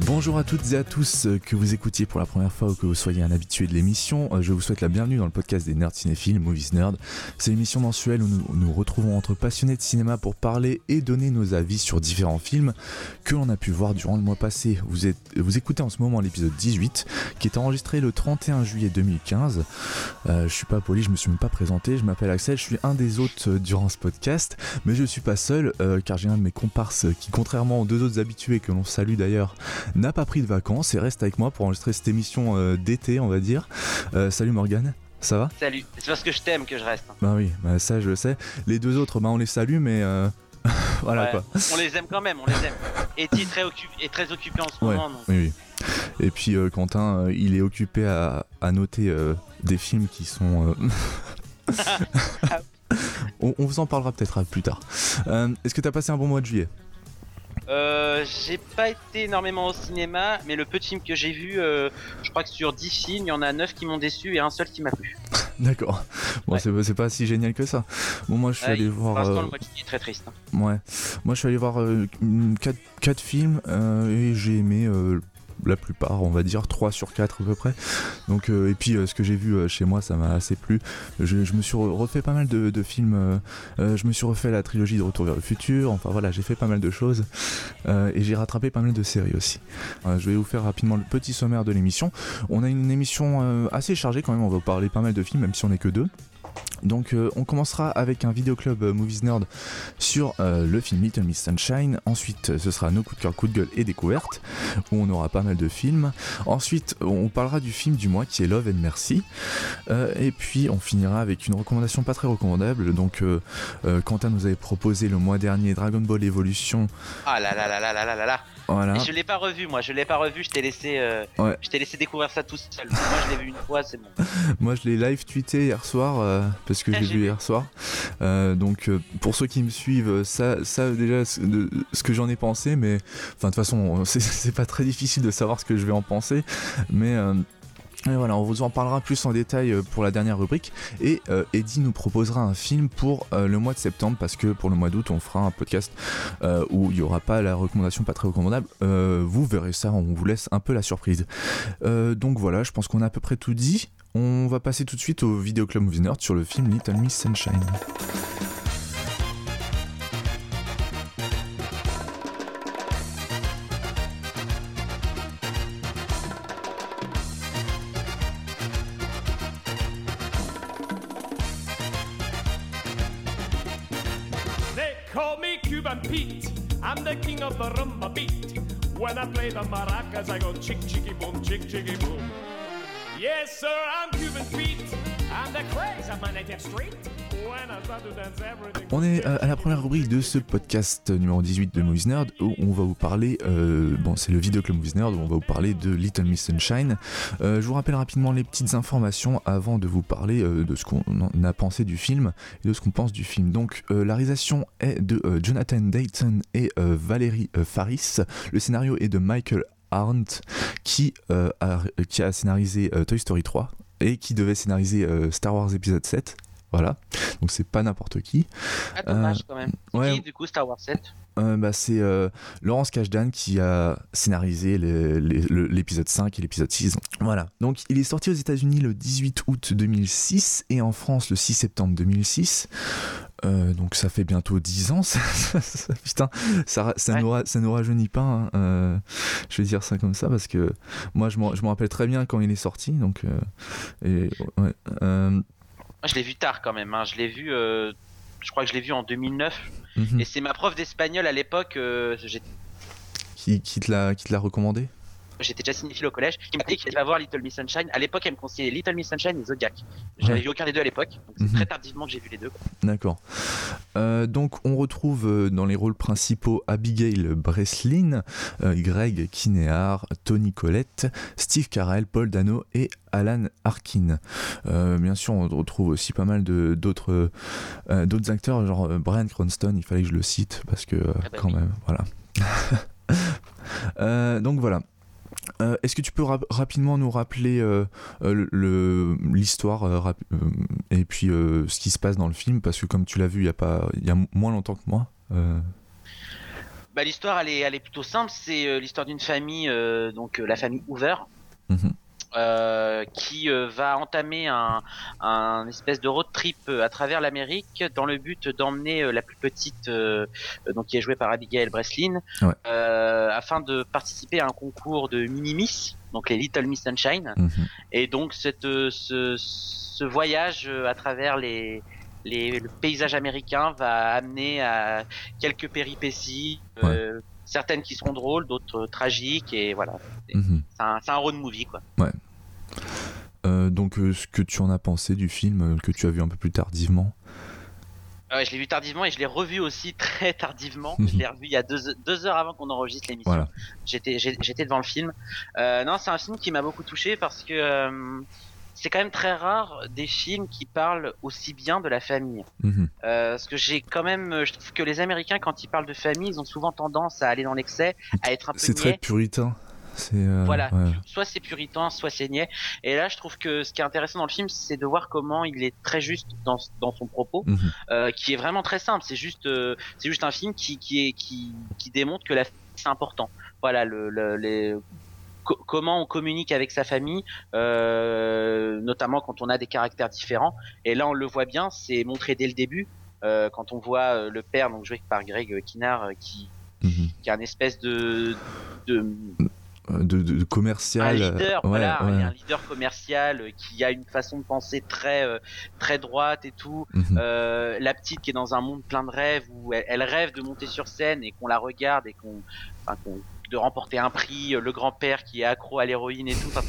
Bonjour à toutes et à tous, que vous écoutiez pour la première fois ou que vous soyez un habitué de l'émission, je vous souhaite la bienvenue dans le podcast des nerds cinéphiles, Movies Nerd. C'est l'émission mensuelle où nous retrouvons entre passionnés de cinéma pour parler et donner nos avis sur différents films que l'on a pu voir durant le mois passé. Vous écoutez en ce moment l'épisode 18 qui est enregistré le 31 juillet 2015. Je suis pas poli, je me suis même pas présenté, je m'appelle Axel, je suis un des hôtes durant ce podcast, mais je suis pas seul car j'ai un de mes comparses qui, contrairement aux deux autres habitués que l'on salue d'ailleurs, n'a pas pris de vacances et reste avec moi pour enregistrer cette émission d'été, on va dire. Salut Morgane, ça va ? Salut, c'est parce que je t'aime que je reste. Bah oui, bah ça je le sais. Les deux autres, bah on les salue, mais voilà, ouais, quoi. On les aime quand même, on les aime. Et tu est très occupé en ce moment. Donc. Oui. Et puis Quentin, il est occupé à noter des films qui sont... on vous en parlera peut-être plus tard. Est-ce que t'as passé un bon mois de juillet ? J'ai pas été énormément au cinéma, mais le peu de films que j'ai vu, je crois que sur 10 films, il y en a 9 qui m'ont déçu et un seul qui m'a plu. D'accord. Bon, ouais. c'est pas si génial que ça. Bon, moi je suis allé voir. Pour l'instant, le mois qui est très triste. Hein. Ouais. Moi je suis allé voir 4 films et j'ai aimé. La plupart, on va dire 3 sur 4 à peu près. Donc, et puis ce que j'ai vu chez moi, ça m'a assez plu. Je me suis refait pas mal de films. Je me suis refait la trilogie de Retour vers le futur. Enfin voilà, j'ai fait pas mal de choses. Et j'ai rattrapé pas mal de séries aussi. Je vais vous faire rapidement le petit sommaire de l'émission. On a une émission assez chargée quand même. On va vous parler pas mal de films, même si on n'est que 2. Donc on commencera avec un vidéoclub Movies Nerd sur le film Little Miss Sunshine. Ensuite ce sera nos coups de cœur, coups de gueule et découvertes où on aura pas mal de films. Ensuite on parlera du film du mois qui est Love and Mercy. Et puis on finira avec une recommandation pas très recommandable. Donc Quentin nous avait proposé le mois dernier Dragon Ball Evolution. Ah là là là là là là là. Voilà. Et je l'ai pas revu, moi, je t'ai laissé découvrir ça tout seul. Moi je l'ai vu une fois, c'est bon. Moi je l'ai live tweeté hier soir parce que j'ai vu hier soir. Donc pour ceux qui me suivent, ça déjà ce que j'en ai pensé, mais enfin de toute façon c'est pas très difficile de savoir ce que je vais en penser, mais et voilà, on vous en parlera plus en détail pour la dernière rubrique. Et Eddie nous proposera un film pour le mois de septembre, parce que pour le mois d'août on fera un podcast où il n'y aura pas la recommandation pas très recommandable. Vous verrez ça, on vous laisse un peu la surprise. Donc voilà, je pense qu'on a à peu près tout dit. On va passer tout de suite au Vidéoclub Movies Nerd sur le film Little Miss Sunshine. Pete, I'm the king of the rumba beat. When I play the maracas, I go chick chicky boom, chick chicky boom. Yes, sir, I'm Cuban Pete. I'm the craze of my native street. When I start to dance, everything. On est à la première rubrique de ce podcast numéro 18 de Movies Nerd où on va vous parler, c'est le Vidéoclub Movies Nerd où on va vous parler de Little Miss Sunshine. Je vous rappelle rapidement les petites informations avant de vous parler de ce qu'on a pensé du film et de ce qu'on pense du film. Donc la réalisation est de Jonathan Dayton et Valérie Faris. Le scénario est de Michael Arndt qui a scénarisé Toy Story 3 et qui devait scénariser Star Wars épisode 7. Voilà, donc c'est pas n'importe qui. Ah, dommage quand même. Ouais. Qui, du coup, Star Wars 7 c'est Laurence Kasdan qui a scénarisé l'épisode 5 et l'épisode 6. Voilà. Donc il est sorti aux États-Unis le 18 août 2006 et en France le 6 septembre 2006. Donc ça fait bientôt 10 ans. Putain, ça nous rajeunit pas. Hein. Je vais dire ça comme ça parce que moi je me rappelle très bien quand il est sorti. Donc Moi, je l'ai vu tard quand même. Hein. Je l'ai vu. Je crois que je l'ai vu en 2009. Mm-hmm. Et c'est ma prof d'espagnol à l'époque. Qui te l'a recommandé ? J'étais déjà cinéphile au collège, qui m'a dit qu'il allait voir Little Miss Sunshine. À l'époque, elle me conseillait Little Miss Sunshine et Zodiac. J'avais vu aucun des deux à l'époque, donc c'est très tardivement que j'ai vu les deux. Quoi. D'accord. Donc on retrouve dans les rôles principaux Abigail Breslin, Greg Kinnear, Toni Collette, Steve Carell, Paul Dano et Alan Arkin. Bien sûr, on retrouve aussi pas mal d'autres acteurs, genre Bryan Cranston, il fallait que je le cite parce que quand même, voilà. Donc voilà. Est-ce que tu peux rapidement nous rappeler l'histoire et puis ce qui se passe dans le film, parce que comme tu l'as vu il y a moins longtemps que moi. Bah, l'histoire, elle est plutôt simple. C'est l'histoire d'une famille, donc la famille Hoover, Mhm. qui va entamer un espèce de road trip à travers l'Amérique dans le but d'emmener la plus petite, donc qui est jouée par Abigail Breslin, Ouais. afin de participer à un concours de mini-miss, donc les Little Miss Sunshine. Mhm. Et donc ce voyage à travers le paysage américain va amener à quelques péripéties, certaines qui seront drôles, d'autres tragiques, et voilà. Mhm. C'est un road movie, quoi. Donc ce que tu en as pensé du film que tu as vu un peu plus tardivement. Ouais, je l'ai vu tardivement et je l'ai revu aussi très tardivement. Je l'ai revu il y a 2 heures avant qu'on enregistre l'émission. Voilà. J'étais devant le film. Non, c'est un film qui m'a beaucoup touché parce que c'est quand même très rare des films qui parlent aussi bien de la famille. Mhm. Parce que je trouve que les Américains, quand ils parlent de famille, ils ont souvent tendance à aller dans l'excès, à être un peu C'est très niais. puritain. Voilà, ouais. soit c'est puritain, soit c'est niais. Et là, je trouve que ce qui est intéressant dans le film, c'est de voir comment il est très juste dans son propos, Mhm. qui est vraiment très simple. C'est juste un film qui démontre que la famille, c'est important. Voilà, comment on communique avec sa famille, notamment quand on a des caractères différents. Et là, on le voit bien, c'est montré dès le début, quand on voit le père, donc joué par Greg Kinnear, qui a une espèce de commercial. Un leader, ouais, voilà, ouais. un leader commercial qui a une façon de penser très droite et tout. Mhm. La petite qui est dans un monde plein de rêves où elle rêve de monter sur scène et qu'on la regarde et de remporter un prix. Le grand-père qui est accro à l'héroïne et tout. Enfin,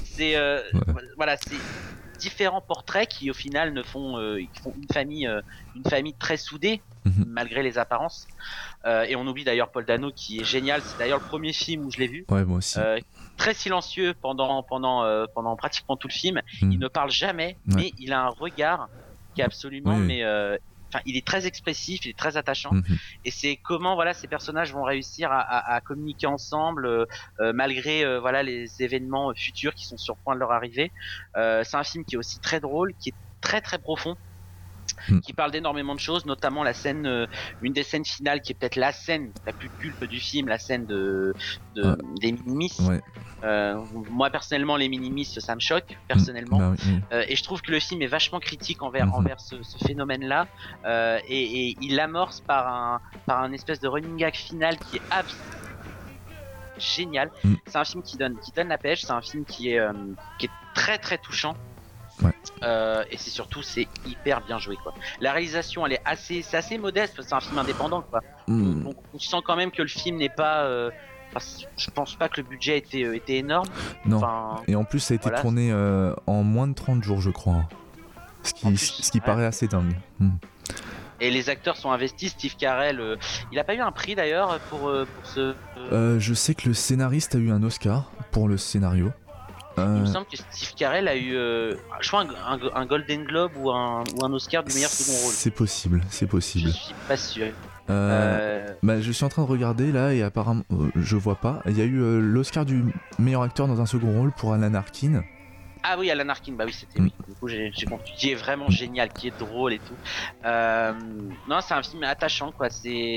voilà, c'est différents portraits qui au final qui font une famille très soudée. Mhm. Malgré les apparences, et on oublie d'ailleurs Paul Dano qui est génial. C'est d'ailleurs le premier film où je l'ai vu. Ouais, moi aussi. Très silencieux pendant pratiquement tout le film. Mhm. Il ne parle jamais, mais il a un regard qui est absolument, il est très expressif, il est très attachant. Mhm. Et c'est comment ces personnages vont réussir à communiquer ensemble malgré les événements futurs qui sont sur le point de leur arriver. C'est un film qui est aussi très drôle, qui est très très profond, qui parle d'énormément de choses, notamment une des scènes finales qui est peut-être la scène la plus culte du film, la scène des mini-miss. Ouais. Moi personnellement, les mini-miss, ça me choque personnellement. Bah oui. Et je trouve que le film est vachement critique envers ce phénomène-là, et il l'amorce par un espèce de running gag final qui est génial. C'est un film qui donne la pêche, c'est un film qui est très très touchant. Ouais. Et c'est hyper bien joué, quoi. La réalisation, c'est assez modeste, c'est un film indépendant, quoi. Donc on sent quand même que le film n'est pas je pense pas que le budget était énorme. Non. Et en plus ça a été tourné en moins de 30 jours, je crois. Ce qui paraît assez dingue. Et les acteurs sont investis. Steve Carell, il a pas eu un prix d'ailleurs pour ce. Je sais que le scénariste a eu un Oscar pour le scénario. Il me semble que Steve Carell a eu, je crois, un Golden Globe ou un Oscar du meilleur second rôle. C'est possible. Je suis pas sûr. Je suis en train de regarder là et apparemment je vois pas. Il y a eu l'Oscar du meilleur acteur dans un second rôle pour Alan Arkin. Ah oui, Alan Arkin, bah oui, c'était lui. Du coup, j'ai compris. Qui est vraiment génial, qui est drôle et tout. Non, c'est un film attachant, quoi.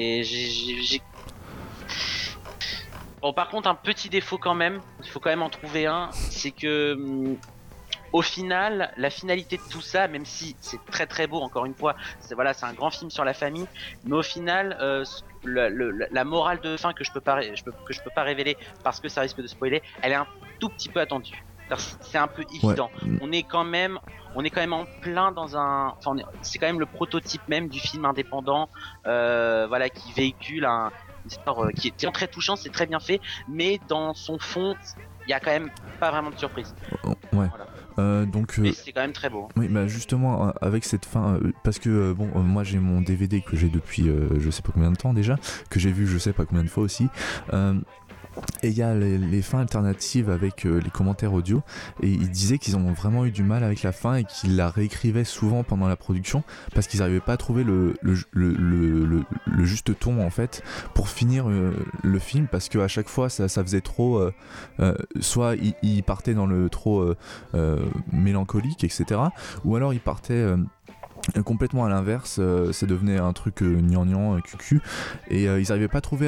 Bon, par contre, un petit défaut quand même, il faut quand même en trouver un, c'est que au final, la finalité de tout ça, même si c'est très très beau, encore une fois, c'est un grand film sur la famille, mais au final, la morale de fin que je peux pas révéler parce que ça risque de spoiler, elle est un tout petit peu attendue. C'est un peu évident. Ouais. On est quand même en plein dans c'est quand même le prototype même du film indépendant, qui véhicule une histoire qui est très touchant, c'est très bien fait, mais dans son fond, il y a quand même pas vraiment de surprise. Ouais. Voilà. Mais c'est quand même très beau. Oui, bah justement avec cette fin, parce que moi j'ai mon DVD que j'ai depuis je sais pas combien de temps déjà, que j'ai vu je sais pas combien de fois aussi. Et il y a les fins alternatives avec les commentaires audio, et ils disaient qu'ils ont vraiment eu du mal avec la fin et qu'ils la réécrivaient souvent pendant la production parce qu'ils n'arrivaient pas à trouver le juste ton en fait pour finir le film, parce qu'à chaque fois ça faisait trop soit ils partaient dans le trop mélancolique, etc., ou alors ils partaient Complètement à l'inverse, ça devenait un truc gnangnan, cucu, et ils n'arrivaient pas à trouver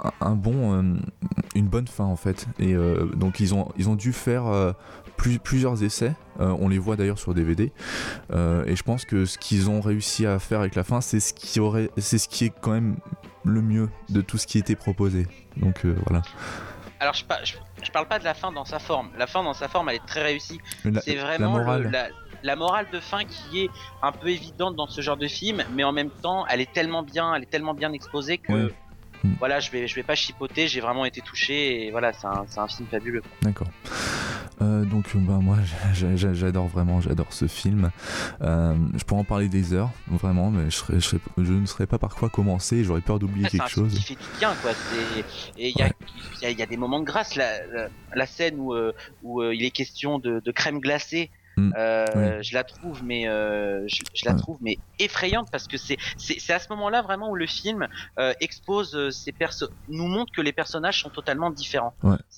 une bonne fin en fait. Et donc ils ont dû faire plusieurs essais. On les voit d'ailleurs sur DVD. Et je pense que ce qu'ils ont réussi à faire avec la fin, c'est ce qui est quand même le mieux de tout ce qui était proposé. Donc voilà. Alors je parle pas de la fin dans sa forme. La fin dans sa forme, elle est très réussie. C'est vraiment la morale de fin qui est un peu évidente dans ce genre de film, mais en même temps, elle est tellement bien exposée que voilà, je vais pas chipoter. J'ai vraiment été touché et voilà, c'est un film fabuleux. D'accord. Donc moi j'adore ce film. Je pourrais en parler des heures vraiment, mais je ne saurais pas par quoi commencer. J'aurais peur d'oublier quelque chose. C'est un film qui fait du bien quoi. Et il y a des moments de grâce. La scène où il est question de crème glacée. Je la trouve mais effrayante parce que c'est à ce moment-là vraiment où le film expose nous montre que les personnages sont totalement différents.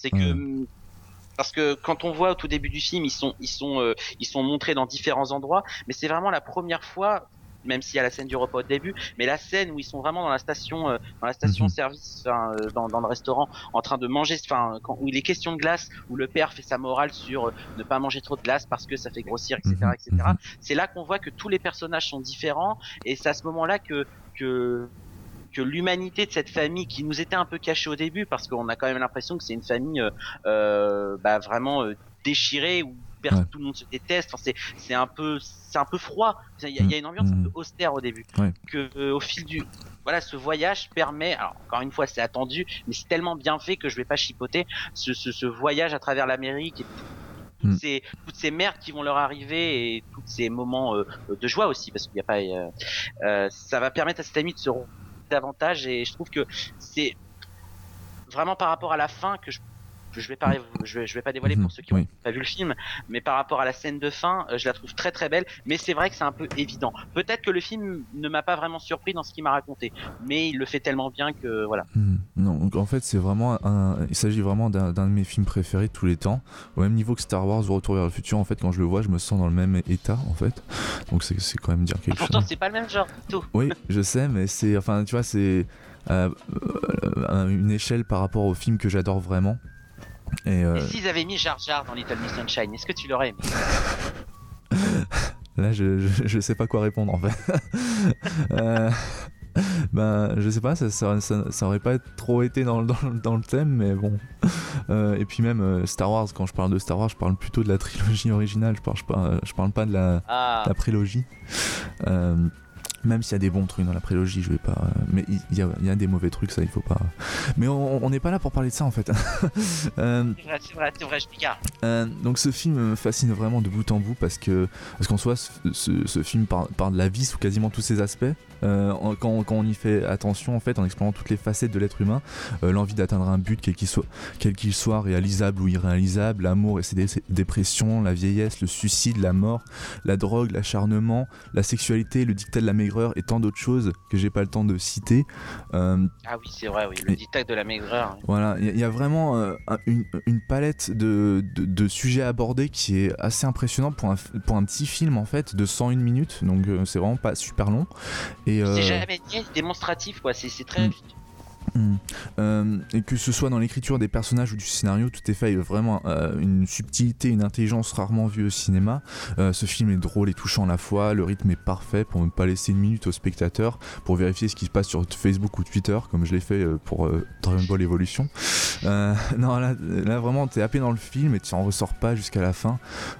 Parce que quand on voit au tout début du film, ils sont montrés dans différents endroits, mais c'est vraiment la première fois, même s'il y a la scène du repas au début, mais la scène où ils sont vraiment dans la station service, dans le restaurant, en train de manger, où il est question de glace, où le père fait sa morale sur ne pas manger trop de glace parce que ça fait grossir, etc., etc. C'est là qu'on voit que tous les personnages sont différents, et c'est à ce moment-là que l'humanité de cette famille qui nous était un peu cachée au début, parce qu'on a quand même l'impression que c'est une famille vraiment déchirée, où tout le monde se déteste. Enfin, c'est un peu froid. Il y a une ambiance un peu austère au début. Que au fil ce voyage permet, alors encore une fois c'est attendu, mais c'est tellement bien fait que je vais pas chipoter. Ce voyage à travers l'Amérique et toutes ces merdes qui vont leur arriver et tous ces moments de joie aussi, parce qu'il y a pas ça va permettre à cette amie de se davantage, et je trouve que c'est vraiment par rapport à la fin que je vais pas dévoiler pour ceux qui n'ont pas vu le film, mais par rapport à la scène de fin, je la trouve très très belle, mais c'est vrai que c'est un peu évident. Peut-être que le film ne m'a pas vraiment surpris dans ce qu'il m'a raconté, mais il le fait tellement bien que voilà. Non, donc en fait il s'agit vraiment d'un de mes films préférés de tous les temps, au même niveau que Star Wars ou Retour vers le futur. En fait, quand je le vois, je me sens dans le même état en fait, donc c'est quand même dire quelque chose. Pourtant c'est pas le même genre du tout. Oui, je sais, mais c'est une échelle par rapport au film que j'adore vraiment. Et s'ils avaient mis Jar Jar dans Little Miss Sunshine, est-ce que tu l'aurais aimé? Là, je sais pas quoi répondre en fait. Je sais pas, ça aurait pas trop été dans le thème, mais bon. Et puis même Star Wars, quand je parle de Star Wars, je parle plutôt de la trilogie originale. Je parle pas de la prélogie. Même s'il y a des bons trucs dans la prélogie, je vais pas. Mais il y a des mauvais trucs, ça il faut pas. Mais on n'est pas là pour parler de ça en fait. C'est vrai, je picard. Donc ce film me fascine vraiment de bout en bout parce qu'en soi, ce film parle de la vie sous quasiment tous ses aspects. Quand on y fait attention en fait, en explorant toutes les facettes de l'être humain, l'envie d'atteindre un but quel qu'il soit, réalisable ou irréalisable, l'amour et ses dépressions, la vieillesse, le suicide, la mort, la drogue, l'acharnement, la sexualité, le dictat de la maigreur et tant d'autres choses que j'ai pas le temps de citer. Ah oui, c'est vrai, le dictat de la maigreur. Voilà, il y a vraiment une palette de sujets abordés qui est assez impressionnant pour un petit film en fait de 101 minutes, donc c'est vraiment pas super long. Et c'est jamais démonstratif quoi, c'est très juste. Et que ce soit dans l'écriture des personnages ou du scénario, tout est fait avec vraiment une subtilité, une intelligence rarement vue au cinéma. Ce film est drôle et touchant à la fois, le rythme est parfait pour ne pas laisser une minute au spectateur pour vérifier ce qui se passe sur Facebook ou Twitter, comme je l'ai fait pour Dragon Ball Evolution. Non, là vraiment t'es happé dans le film et tu en ressors pas jusqu'à la fin.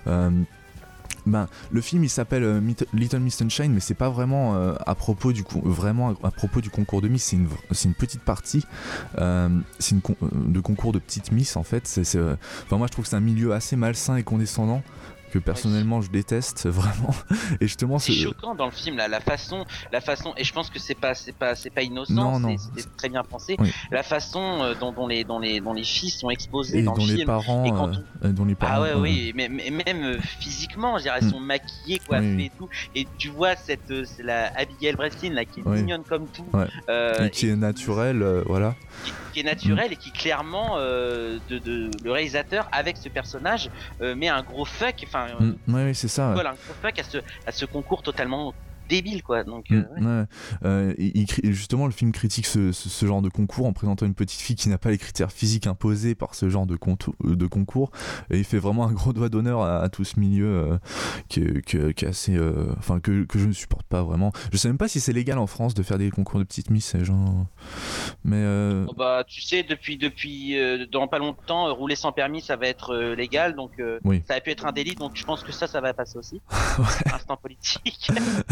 Le film il s'appelle Little Miss Sunshine, mais c'est pas vraiment à propos du concours de Miss, c'est une petite partie, c'est de concours de petite Miss en fait. Moi je trouve que c'est un milieu assez malsain et condescendant que personnellement je déteste vraiment. Et justement c'est choquant dans le film là, la façon, et je pense que c'est pas innocent, c'est très bien pensé. La façon dont les filles sont exposées et dans le film, les parents, et dont les parents. Mais même physiquement, je dirais, elles sont maquillées, coiffées et tout, et tu vois c'est la Abigail Breslin là qui est mignonne comme tout, et qui est naturelle, voilà. Qui est naturelle et qui clairement le réalisateur avec ce personnage met un gros fuck, oui, c'est ça. Voilà, un gros fuck à ce concours totalement débile quoi. Donc justement le film critique ce genre de concours en présentant une petite fille qui n'a pas les critères physiques imposés par ce genre de concours, et il fait vraiment un gros doigt d'honneur à tout ce milieu qui est assez que je ne supporte pas vraiment. Je sais même pas si c'est légal en France de faire des concours de petites miss, genre, mais tu sais, depuis dans pas longtemps, rouler sans permis ça va être légal, donc oui. Ça a pu être un délit, donc je pense que ça va passer aussi. Instant politique.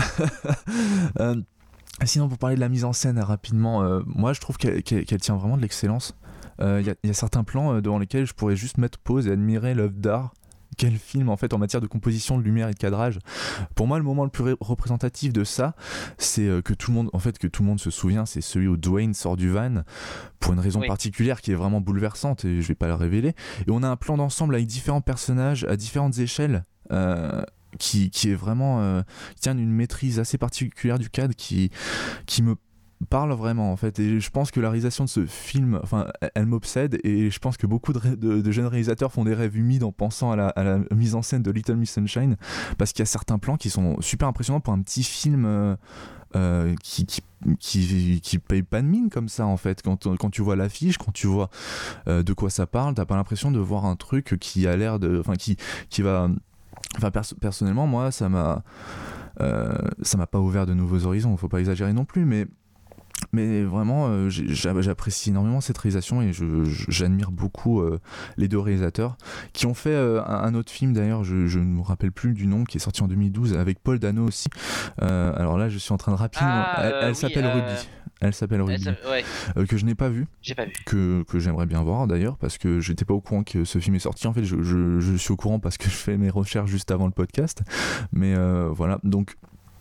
Sinon, pour parler de la mise en scène rapidement, moi je trouve qu'elle tient vraiment de l'excellence. Il y a certains plans devant lesquels je pourrais juste mettre pause et admirer l'œuvre d'art. Quel film en fait en matière de composition, de lumière et de cadrage. Pour moi, le moment le plus représentatif de ça, c'est que tout le monde se souvient, c'est celui où Dwayne sort du van pour une raison particulière qui est vraiment bouleversante, et je vais pas la révéler. Et on a un plan d'ensemble avec différents personnages à différentes échelles. Qui est vraiment qui tient une maîtrise assez particulière du cadre qui me parle vraiment en fait, et je pense que la réalisation de ce film, elle m'obsède, et je pense que beaucoup de jeunes réalisateurs font des rêves humides en pensant à la mise en scène de Little Miss Sunshine, parce qu'il y a certains plans qui sont super impressionnants pour un petit film qui paye pas de mine comme ça en fait. Quand tu vois l'affiche, quand tu vois de quoi ça parle, t'as pas l'impression de voir un truc qui a l'air de, qui va. Personnellement, moi, ça m'a pas ouvert de nouveaux horizons, faut pas exagérer non plus, mais vraiment j'apprécie énormément cette réalisation, et j'admire beaucoup les deux réalisateurs qui ont fait un autre film d'ailleurs, je ne me rappelle plus du nom, qui est sorti en 2012 avec Paul Dano aussi. Alors là je suis en train de rapidement, elle s'appelle Ruby. Elle s'appelle Ruby, que je n'ai pas vu. J'ai pas vu. Que j'aimerais bien voir d'ailleurs, parce que j'étais pas au courant que ce film est sorti. En fait, je suis au courant parce que je fais mes recherches juste avant le podcast. Mais voilà, donc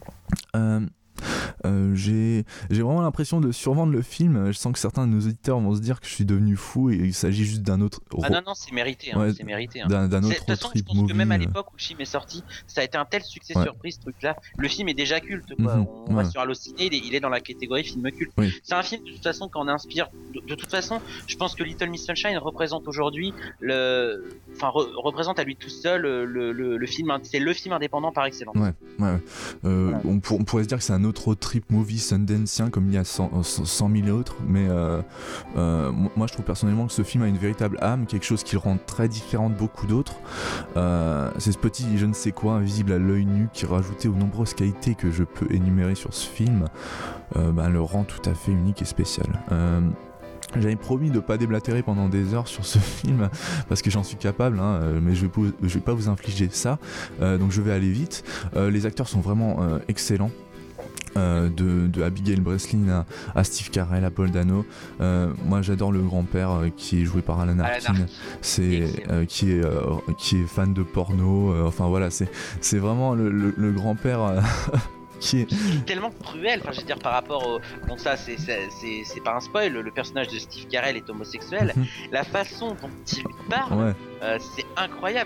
j'ai vraiment l'impression de survendre le film. Je sens que certains de nos auditeurs vont se dire que je suis devenu fou et il s'agit juste d'un autre. Non, c'est mérité. C'est mérité. D'un autre de toute façon, je pense que même à l'époque où le film est sorti, ça a été un tel succès surprise, ce truc-là. Le film est déjà culte, quoi. On va sur Allociné, il est dans la catégorie film culte. Oui. C'est un film de toute façon qu'on inspire. De toute façon, je pense que Little Miss Sunshine représente aujourd'hui représente à lui tout seul le film. C'est le film indépendant par excellence. On pourrait se dire que c'est un autre road trip movie sundancien comme il y a 100 000 autres, mais moi je trouve personnellement que ce film a une véritable âme, quelque chose qui le rend très différent de beaucoup d'autres. C'est ce petit je ne sais quoi invisible à l'œil nu qui, rajouté aux nombreuses qualités que je peux énumérer sur ce film, le rend tout à fait unique et spécial. J'avais promis de pas déblatérer pendant des heures sur ce film parce que j'en suis capable, mais je vais pas vous infliger ça, donc je vais aller vite. Les acteurs sont vraiment excellents. De Abigail Breslin à Steve Carell, à Paul Dano. Moi j'adore le grand-père qui est joué par Alan Arkin, qui est fan de porno, c'est vraiment le grand-père qui est tellement cruel, je veux dire, par rapport au... Bon, ça c'est pas un spoil, le personnage de Steve Carell est homosexuel. La façon dont il parle, c'est incroyable.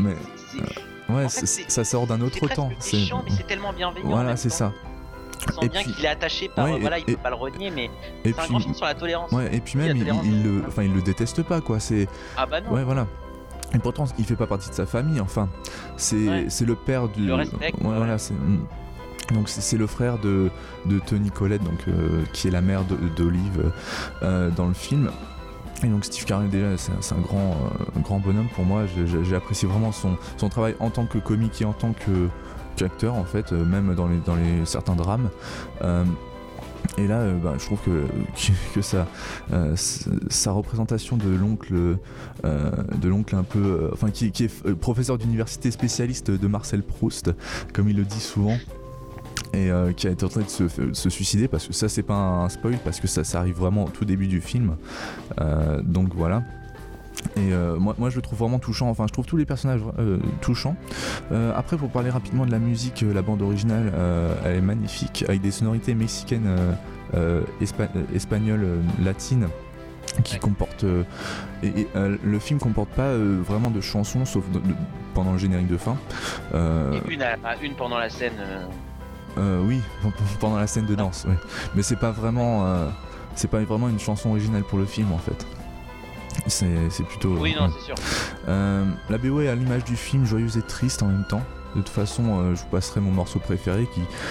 Ça sort d'un autre temps. C'est méchant, mais c'est tellement bienveillant. Voilà, c'est ça. On sent bien qu'il est attaché par... il peut pas le renier, mais c'est un grand film sur la tolérance. Et puis même, il le déteste pas, quoi. Ah bah non. Ouais, voilà. Et pourtant, il fait pas partie de sa famille, c'est le père du... Le respect. Voilà, donc c'est le frère de Toni Collette, donc, qui est la mère d'Olive dans le film. Et donc Steve Carell déjà c'est un grand bonhomme pour moi. J'ai apprécié vraiment son travail en tant que comique et en tant qu'acteur en fait, même dans les certains drames. Et là, je trouve que sa représentation de l'oncle un peu, qui est professeur d'université spécialiste de Marcel Proust, comme il le dit souvent, et qui a été en train de se suicider, parce que ça c'est pas un spoil, parce que ça arrive vraiment au tout début du film, donc voilà. Et moi je le trouve vraiment touchant, je trouve tous les personnages touchants. Après, pour parler rapidement de la musique, la bande originale elle est magnifique, avec des sonorités mexicaines, espagnoles, latines, qui comporte le film comporte pas vraiment de chansons, sauf pendant le générique de fin, et une pendant la scène oui, pendant la scène de danse, oui. Mais c'est pas vraiment une chanson originale pour le film en fait. C'est plutôt... Oui, non, c'est sûr. La BO est à l'image du film, joyeuse et triste en même temps. De toute façon, je vous passerai mon morceau préféré qui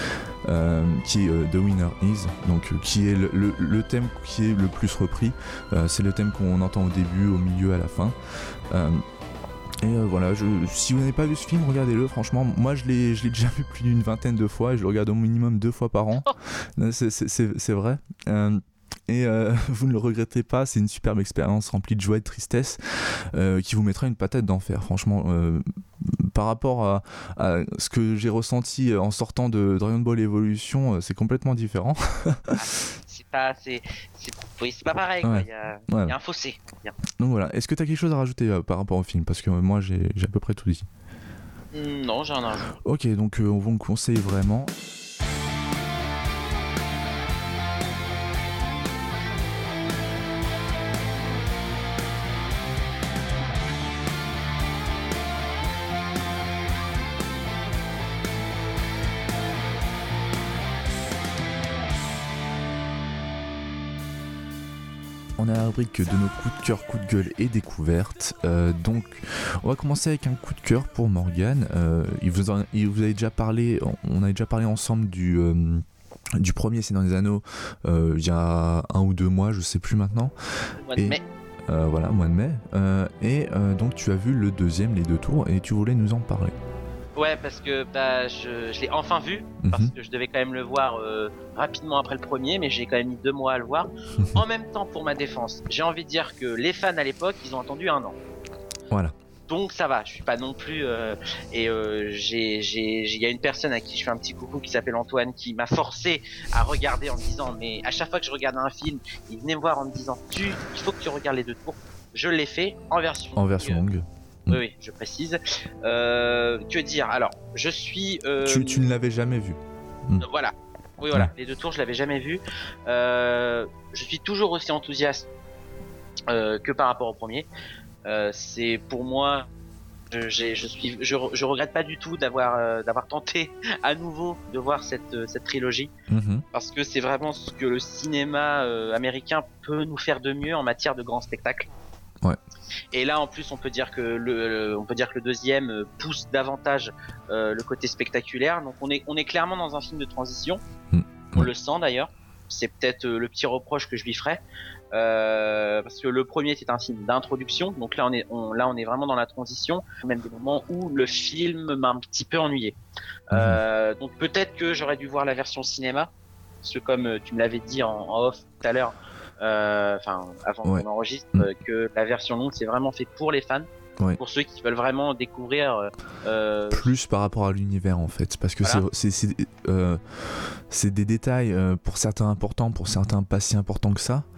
qui est The Winner Is, donc qui est le thème qui est le plus repris. C'est le thème qu'on entend au début, au milieu, à la fin. Voilà, si vous n'avez pas vu ce film, regardez-le. Franchement, moi je l'ai déjà vu plus d'une vingtaine de fois et je le regarde au minimum 2 fois par an. C'est vrai. Vous ne le regrettez pas, c'est une superbe expérience remplie de joie et de tristesse qui vous mettra une patate d'enfer. Franchement, par rapport à ce que j'ai ressenti en sortant de Dragon Ball Evolution, c'est complètement différent. C'est pas pareil, quoi. Il y a un fossé. Bien. Donc voilà, est-ce que tu as quelque chose à rajouter par rapport au film ? Parce que moi j'ai à peu près tout dit. Non, j'en ai un. Ok, donc on vous le conseille vraiment. On a la rubrique de nos coups de cœur, coups de gueule et découvertes. Donc, on va commencer avec un coup de cœur pour Morgane. Il vous avait déjà parlé, on avait déjà parlé ensemble du premier Seigneur des Anneaux il y a 1 ou 2 mois, je sais plus maintenant. Mois de mai. Voilà, mois de mai. Donc, tu as vu le deuxième, les 2 tours, et tu voulais nous en parler. Ouais, parce que je l'ai enfin vu, parce que je devais quand même le voir rapidement après le premier, mais j'ai quand même mis 2 mois à le voir. En même temps, pour ma défense, j'ai envie de dire que les fans à l'époque, ils ont attendu 1 an. Voilà. Donc ça va, je suis pas non plus... il y a une personne à qui je fais un petit coucou qui s'appelle Antoine, qui m'a forcé à regarder en me disant, mais à chaque fois que je regardais un film, il venait me voir en me disant, il faut que tu regardes les 2 tours. Je l'ai fait en version longue. Oui, je précise. Que dire ? Alors, je suis... Tu ne l'avais jamais vu. Voilà. Oui, voilà. Les 2 tours, je l'avais jamais vu. Je suis toujours aussi enthousiaste que par rapport au premier. C'est pour moi... Je regrette pas du tout d'avoir tenté à nouveau de voir cette trilogie. Parce que c'est vraiment ce que le cinéma américain peut nous faire de mieux en matière de grands spectacles. Ouais. Et là en plus on peut dire que le deuxième pousse davantage le côté spectaculaire. Donc on est clairement dans un film de transition. On le sent d'ailleurs. C'est peut-être le petit reproche que je lui ferais. Parce que le premier était un film d'introduction, donc là on est vraiment dans la transition, même des moments où le film m'a un petit peu ennuyé. Donc peut-être que j'aurais dû voir la version cinéma, parce que comme tu me l'avais dit en off tout à l'heure, avant qu'on enregistre, que la version longue c'est vraiment fait pour les fans. Ouais. Pour ceux qui veulent vraiment découvrir plus par rapport à l'univers en fait, parce que voilà. C'est des détails pour certains importants, pour certains pas si importants que ça.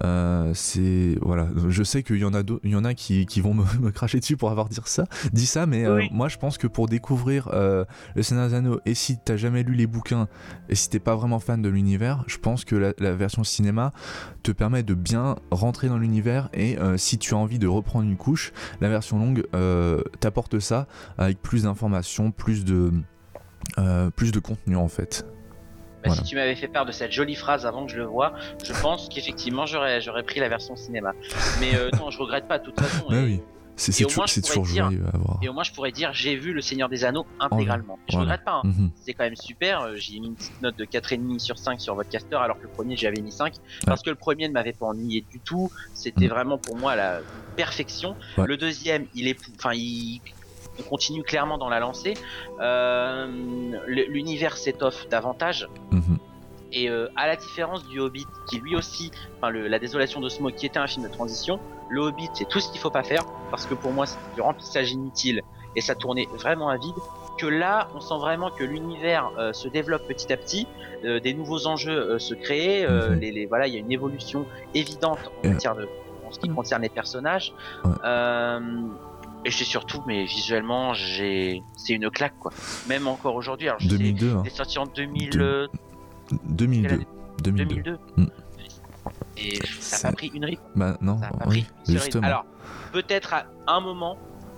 Voilà, je sais qu'il y en a qui vont me cracher dessus pour avoir dit ça, mais oui. Moi je pense que pour découvrir le Seigneur des Anneaux, et si t'as jamais lu les bouquins et si t'es pas vraiment fan de l'univers, je pense que la version cinéma te permet de bien rentrer dans l'univers, et si tu as envie de reprendre une couche, la version longue t'apporte ça avec plus d'informations, plus de contenu en fait. Voilà. Si tu m'avais fait part de cette jolie phrase avant que je le voie, je pense qu'effectivement j'aurais pris la version cinéma. Mais non, je regrette pas de toute façon. Oui. C'est toujours joyeux à voir. Et au moins je pourrais dire j'ai vu le Seigneur des Anneaux intégralement. Je regrette pas. C'est quand même super. J'ai mis une petite note de 4,5 sur 5 sur Vodcaster, alors que le premier j'avais mis 5 parce que le premier ne m'avait pas ennuyé du tout. C'était vraiment pour moi la perfection. Le deuxième, on continue clairement dans la lancée. L'univers s'étoffe davantage. Et à la différence du Hobbit, qui lui aussi, la Désolation de Smaug, qui était un film de transition, le Hobbit c'est tout ce qu'il faut pas faire, parce que pour moi c'est du remplissage inutile et ça tournait vraiment à vide. Que là, on sent vraiment que l'univers se développe petit à petit, des nouveaux enjeux se créent, voilà, il y a une évolution évidente en ce qui concerne les personnages. Et c'est surtout, mais visuellement, c'est une claque quoi. Même encore aujourd'hui. Alors, 2002. C'est sorti en 2002. Et ça n'a pas pris une rip. Bah non. Oui, justement. Alors, peut-être à un moment,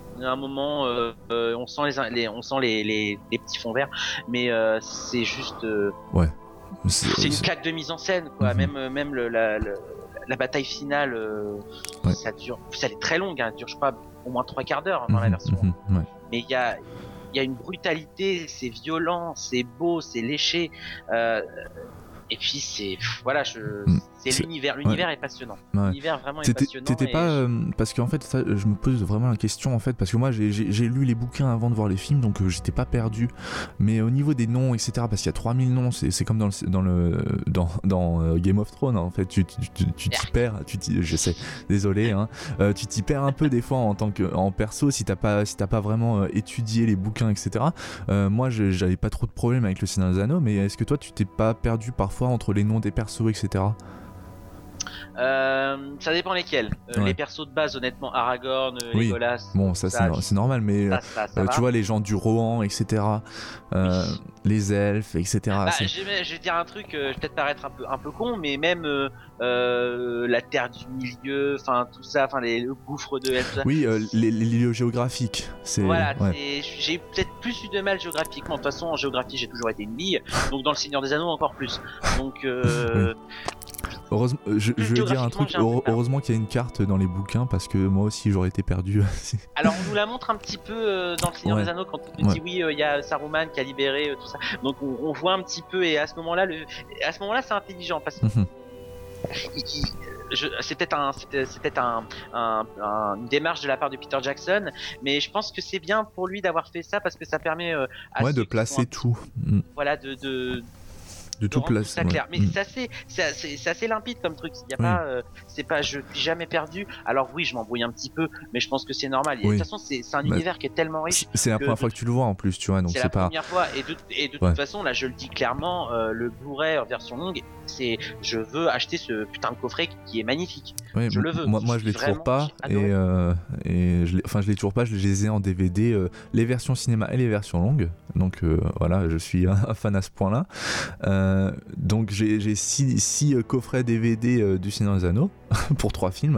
on sent les petits fonds verts, mais c'est juste. Ouais. C'est une claque de mise en scène quoi. Même la bataille finale, ça dure. Elle est très longue. Elle dure, je crois, au moins 3/4 d'heure dans la version. Mais il y a y a une brutalité, c'est violent, c'est beau, c'est léché. Et puis c'est l'univers est passionnant. Ouais. L'univers vraiment est passionnant. T'étais pas parce qu'en fait ça, je me pose vraiment la question en fait parce que moi j'ai lu les bouquins avant de voir les films donc j'étais pas perdu, mais au niveau des noms etc parce qu'il y a 3000 noms, c'est comme dans Game of Thrones en fait, tu t'y perds, je sais, désolé hein, tu t'y perds un peu des fois en perso si t'as pas vraiment étudié les bouquins etc. Moi j'avais pas trop de problèmes avec le Seigneur des Anneaux, mais est-ce que toi tu t'es pas perdu parfois entre les noms des persos etc. Ça dépend lesquels. Les persos de base, honnêtement, Aragorn, Legolas. Bon, ça c'est normal, mais ça tu vois les gens du Rohan, etc. Les elfes, etc. Je vais dire un truc, je vais peut-être paraître un peu con, mais même la Terre du Milieu, enfin tout ça, enfin le gouffre de elfes. Oui, les lieux géographiques. J'ai peut-être plus eu de mal géographiquement. De toute façon, en géographie, j'ai toujours été une bille, donc dans le Seigneur des Anneaux encore plus. Donc. Oui. Heureusement, je veux dire un truc, heureusement qu'il y a une carte dans les bouquins parce que moi aussi j'aurais été perdu. Alors on nous la montre un petit peu dans le Seigneur des Anneaux quand on dit oui il y a Saruman qui a libéré tout ça, donc on voit un petit peu et à ce moment là c'est intelligent parce que c'est peut-être une démarche de la part de Peter Jackson, mais je pense que c'est bien pour lui d'avoir fait ça parce que ça permet de placer tout. Voilà de tout placer. Ça clair. Mais c'est assez limpide comme truc. Il y a pas, c'est pas, je suis jamais perdu. Alors oui, je m'embrouille un petit peu, mais je pense que c'est normal. De toute façon, c'est un univers qui est tellement riche. C'est la première fois que tu le vois en plus, tu vois. Donc c'est la première fois. Et de toute façon, là, je le dis clairement, le Blu-ray en version longue, je veux acheter ce putain de coffret qui est magnifique. Oui, je le veux. Moi, je l'ai toujours pas. Je l'ai toujours pas. Je les ai en DVD, les versions cinéma et les versions longues. Donc voilà, je suis un fan à ce point-là. Donc j'ai 6 coffrets DVD du Seigneur des Anneaux pour 3 films.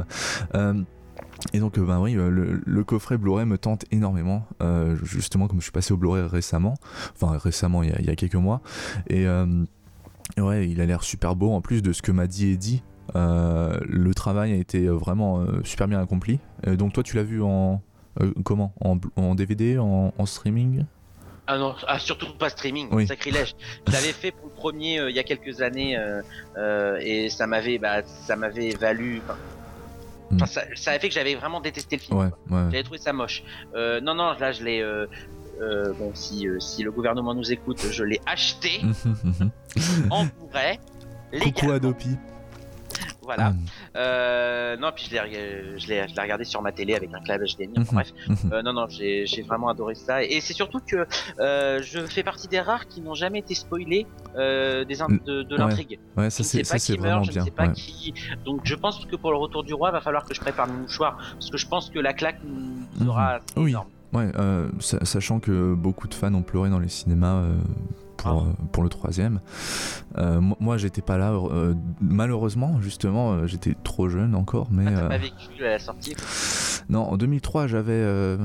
Et donc le coffret Blu-ray me tente énormément, justement comme je suis passé au Blu-ray récemment, il y a quelques mois, et ouais, il a l'air super beau en plus de ce que m'a dit Eddie. Le travail a été vraiment super bien accompli. Donc toi tu l'as vu en comment, en DVD, en streaming? Ah non, surtout pas streaming, sacrilège. Je l'avais fait pour le premier il y a quelques années et ça m'avait valu. Ça avait fait que j'avais vraiment détesté le film. J'avais trouvé ça moche. Non, là je l'ai. Bon, si le gouvernement nous écoute, je l'ai acheté en Blu-ray. Coucou Adopi. Voilà. Non, puis je l'ai regardé sur ma télé avec un clave HDMI. Bref. Non, j'ai vraiment adoré ça. Et c'est surtout que je fais partie des rares qui n'ont jamais été spoilés de l'intrigue. Ouais, ça c'est vraiment bien. Je ne sais pas qui. Donc je pense que pour le retour du roi, va falloir que je prépare mes mouchoirs parce que je pense que la claque sera énorme. Ouais, sachant que beaucoup de fans ont pleuré dans les cinémas. Pour le 3e. Moi j'étais pas là malheureusement, justement j'étais trop jeune encore, mais t'as pas vécu à la sortie? Non, en 2003 j'avais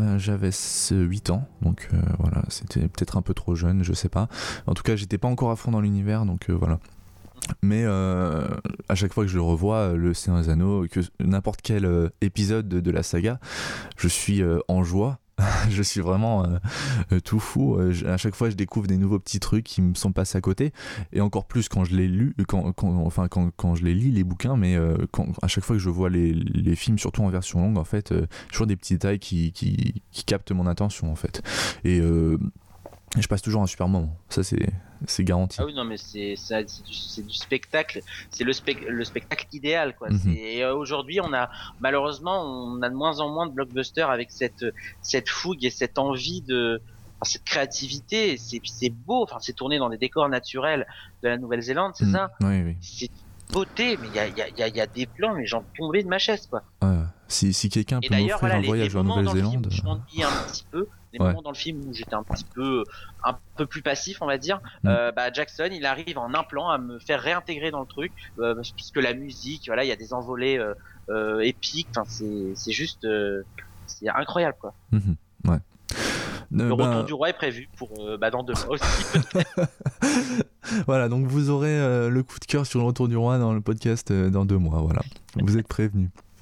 8 ans, donc voilà, c'était peut-être un peu trop jeune, je sais pas. En tout cas j'étais pas encore à fond dans l'univers, donc voilà. Mais à chaque fois que je le revois, le Seigneur des Anneaux, que n'importe quel épisode de la saga, je suis en joie. Je suis vraiment tout fou. À chaque fois je découvre des nouveaux petits trucs qui me sont passés à côté, et encore plus quand je les lis, quand je les lis les bouquins, mais à chaque fois que je vois les films, surtout en version longue, en fait, toujours des petits détails qui captent mon attention en fait, et je passe toujours un super moment, ça c'est garanti. Ah oui, non mais c'est du spectacle, c'est le spectacle idéal quoi. Et aujourd'hui malheureusement on a de moins en moins de blockbusters avec cette fougue et cette envie cette créativité. C'est beau, c'est tourné dans des décors naturels de la Nouvelle-Zélande, c'est ça. Oui. C'est beauté, mais il y a des plans, mais j'en tombais de ma chaise quoi. Si quelqu'un peut m'offrir un voyage en Nouvelle-Zélande, je m'ennuie un petit peu. Les moments dans le film où j'étais un peu plus passif, on va dire, Jackson il arrive en un plan à me faire réintégrer dans le truc, puisque la musique, voilà, il y a des envolées épiques, c'est juste c'est incroyable quoi. Ouais. Le retour du roi est prévu pour dans 2 mois aussi peut-être. Voilà, donc vous aurez le coup de cœur sur le retour du roi dans le podcast dans 2 mois, voilà. Vous êtes prévenus.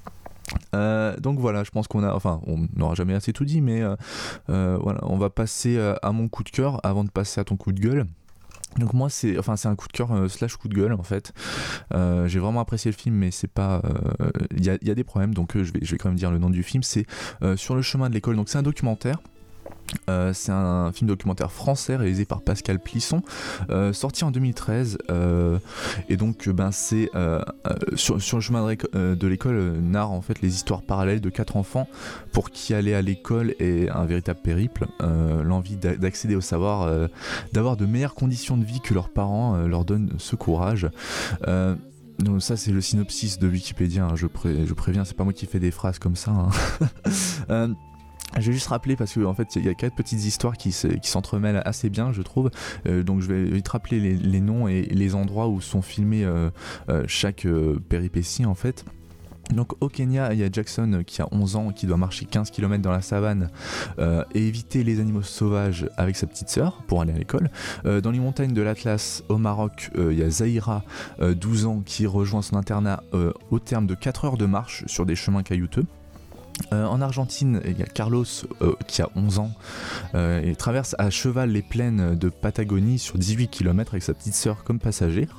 Donc voilà, je pense on n'aura jamais assez tout dit, mais voilà, on va passer à mon coup de cœur avant de passer à ton coup de gueule. Donc moi c'est un coup de cœur / coup de gueule en fait. J'ai vraiment apprécié le film, mais c'est pas, il y a des problèmes, donc je vais quand même dire le nom du film. C'est Sur le chemin de l'école. Donc c'est un documentaire. C'est un film documentaire français réalisé par Pascal Plisson, sorti en 2013, et donc c'est sur le chemin de l'école narre en fait les histoires parallèles de 4 enfants pour qui aller à l'école est un véritable périple, l'envie d'accéder au savoir, d'avoir de meilleures conditions de vie que leurs parents leur donnent ce courage. Donc ça c'est le synopsis de Wikipédia, hein, je préviens, c'est pas moi qui fais des phrases comme ça, hein. Je vais juste rappeler, parce qu'en fait il y a 4 petites histoires qui s'entremêlent assez bien, je trouve, donc je vais vite rappeler les noms et les endroits où sont filmés chaque péripétie en fait. Donc au Kenya, il y a Jackson qui a 11 ans, qui doit marcher 15 km dans la savane et éviter les animaux sauvages avec sa petite sœur pour aller à l'école. Dans les montagnes de l'Atlas au Maroc, il y a Zahira, 12 ans, qui rejoint son internat au terme de 4 heures de marche sur des chemins caillouteux. En Argentine, il y a Carlos qui a 11 ans et traverse à cheval les plaines de Patagonie sur 18 km avec sa petite sœur comme passagère.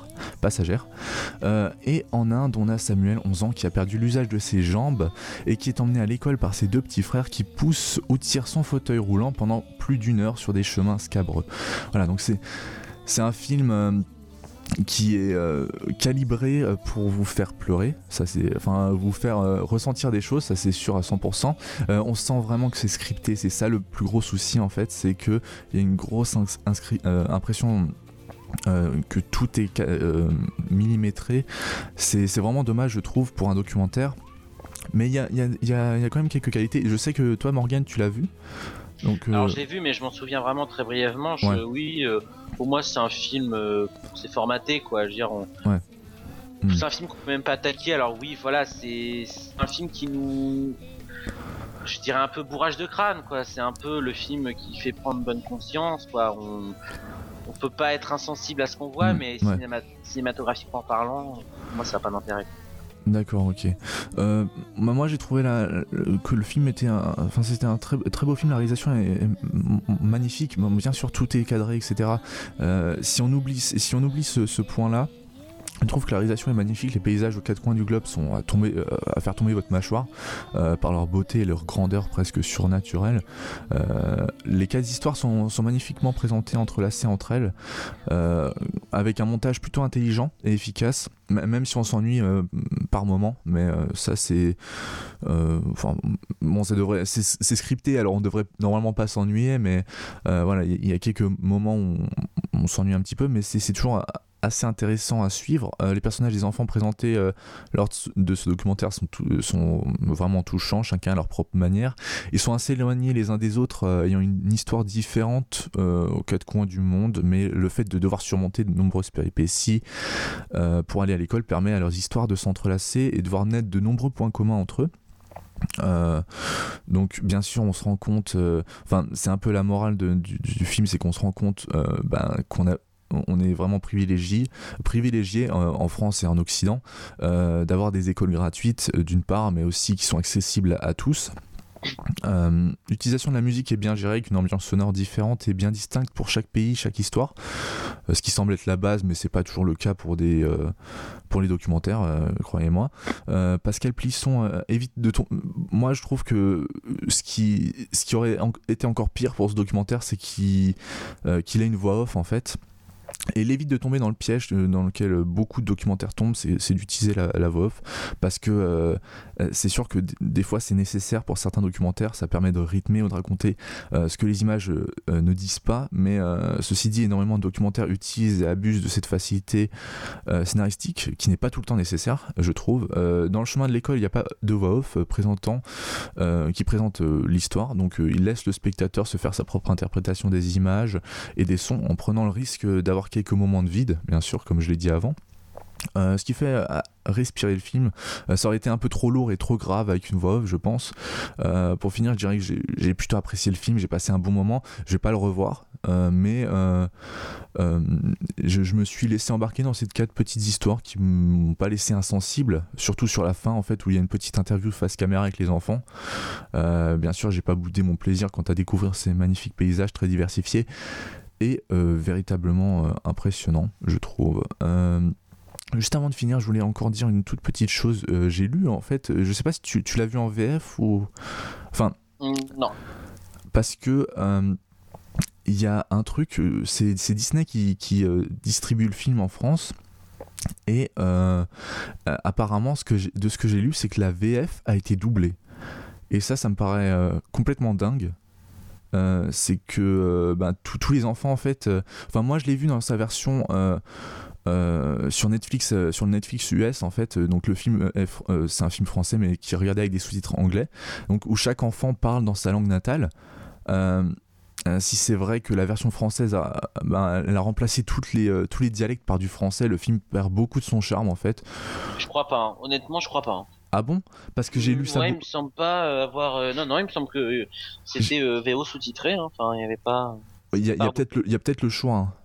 Et en Inde, on a Samuel, 11 ans, qui a perdu l'usage de ses jambes et qui est emmené à l'école par ses 2 petits frères qui poussent ou tirent son fauteuil roulant pendant plus d'1 heure sur des chemins scabreux. Voilà, donc c'est un film qui est calibré pour vous faire pleurer, vous faire ressentir des choses, ça c'est sûr à 100%. On sent vraiment que c'est scripté, c'est ça le plus gros souci en fait, c'est qu'il y a une grosse impression que tout est millimétré. C'est vraiment dommage, je trouve, pour un documentaire, mais il y a quand même quelques qualités. Je sais que toi, Morgane, tu l'as vu. Donc, alors j'ai vu, mais je m'en souviens vraiment très brièvement. Pour moi c'est un film, c'est formaté quoi. Je veux dire, c'est un film qu'on peut même pas attaquer. Alors oui, voilà, c'est un film qui nous, je dirais, un peu bourrage de crâne quoi. C'est un peu le film qui fait prendre bonne conscience quoi. On peut pas être insensible à ce qu'on voit, mais cinématographiquement parlant, moi ça n'a pas d'intérêt. D'accord, ok. Moi j'ai trouvé que le film c'était un très, très beau film, la réalisation est magnifique, bien sûr tout est cadré, etc. Si on oublie ce point-là, je trouve que la réalisation est magnifique, les paysages aux 4 coins du globe sont à faire tomber votre mâchoire par leur beauté et leur grandeur presque surnaturelle. Les 4 histoires sont magnifiquement présentées, entrelacées entre elles, avec un montage plutôt intelligent et efficace, même si on s'ennuie par moment, mais ça c'est c'est scripté, alors on devrait normalement pas s'ennuyer, mais voilà, il y a quelques moments où on s'ennuie un petit peu, mais c'est toujours assez intéressant à suivre. Les personnages des enfants présentés lors de ce documentaire sont vraiment touchants, chacun à leur propre manière. Ils sont assez éloignés les uns des autres, ayant une histoire différente aux 4 coins du monde, mais le fait de devoir surmonter de nombreuses péripéties pour aller à l'école permet à leurs histoires de s'entrelacer et de voir naître de nombreux points communs entre eux. Donc bien sûr on se rend compte, c'est un peu la morale du film, c'est qu'on se rend compte qu'on est vraiment privilégié en France et en Occident d'avoir des écoles gratuites d'une part, mais aussi qui sont accessibles à tous. L'utilisation de la musique est bien gérée, avec une ambiance sonore différente et bien distincte pour chaque pays, chaque histoire, ce qui semble être la base, mais c'est pas toujours le cas pour les documentaires, croyez-moi. Pascal Plisson évite de moi je trouve que ce qui aurait été encore pire pour ce documentaire, c'est qu'il a une voix off en fait. Et il évite de tomber dans le piège dans lequel beaucoup de documentaires tombent, c'est d'utiliser la voix off, parce que c'est sûr que des fois c'est nécessaire pour certains documentaires, ça permet de rythmer ou de raconter ce que les images ne disent pas, mais ceci dit, énormément de documentaires utilisent et abusent de cette facilité scénaristique qui n'est pas tout le temps nécessaire, je trouve. Dans le chemin de l'école, il n'y a pas de voix off qui présente l'histoire, donc il laisse le spectateur se faire sa propre interprétation des images et des sons, en prenant le risque d'avoir quelques moments de vide, bien sûr, comme je l'ai dit avant. Ce qui fait respirer le film. Ça aurait été un peu trop lourd et trop grave avec une voix off, je pense. Pour finir, je dirais que j'ai plutôt apprécié le film, j'ai passé un bon moment. Je vais pas le revoir, mais je me suis laissé embarquer dans ces 4 petites histoires qui m'ont pas laissé insensible, surtout sur la fin en fait, où il y a une petite interview face caméra avec les enfants. Bien sûr, j'ai pas boudé mon plaisir quant à découvrir ces magnifiques paysages très diversifiés et véritablement impressionnants, je trouve. Juste avant de finir, je voulais encore dire une toute petite chose. J'ai lu en fait, je sais pas si tu l'as vu en VF ou... Enfin... Non. Parce que il y a un truc, c'est Disney qui distribue le film en France. Et apparemment, de ce que j'ai lu, c'est que la VF a été doublée. Et ça me paraît complètement dingue. C'est que tous les enfants, en fait... moi, je l'ai vu dans sa version... sur Netflix, sur le Netflix US en fait, donc le film c'est un film français mais qui est regardé avec des sous-titres anglais, donc où chaque enfant parle dans sa langue natale. Si c'est vrai que la version française elle a remplacé tous les dialectes par du français, le film perd beaucoup de son charme en fait. Je crois pas, hein. Honnêtement je crois pas. Hein. Ah bon ? Parce que j'ai lu ça. Ouais, il me semble pas avoir. Non, il me semble que c'était VO sous-titré. Hein. Enfin, il y avait pas. Il y a peut-être le choix. Hein.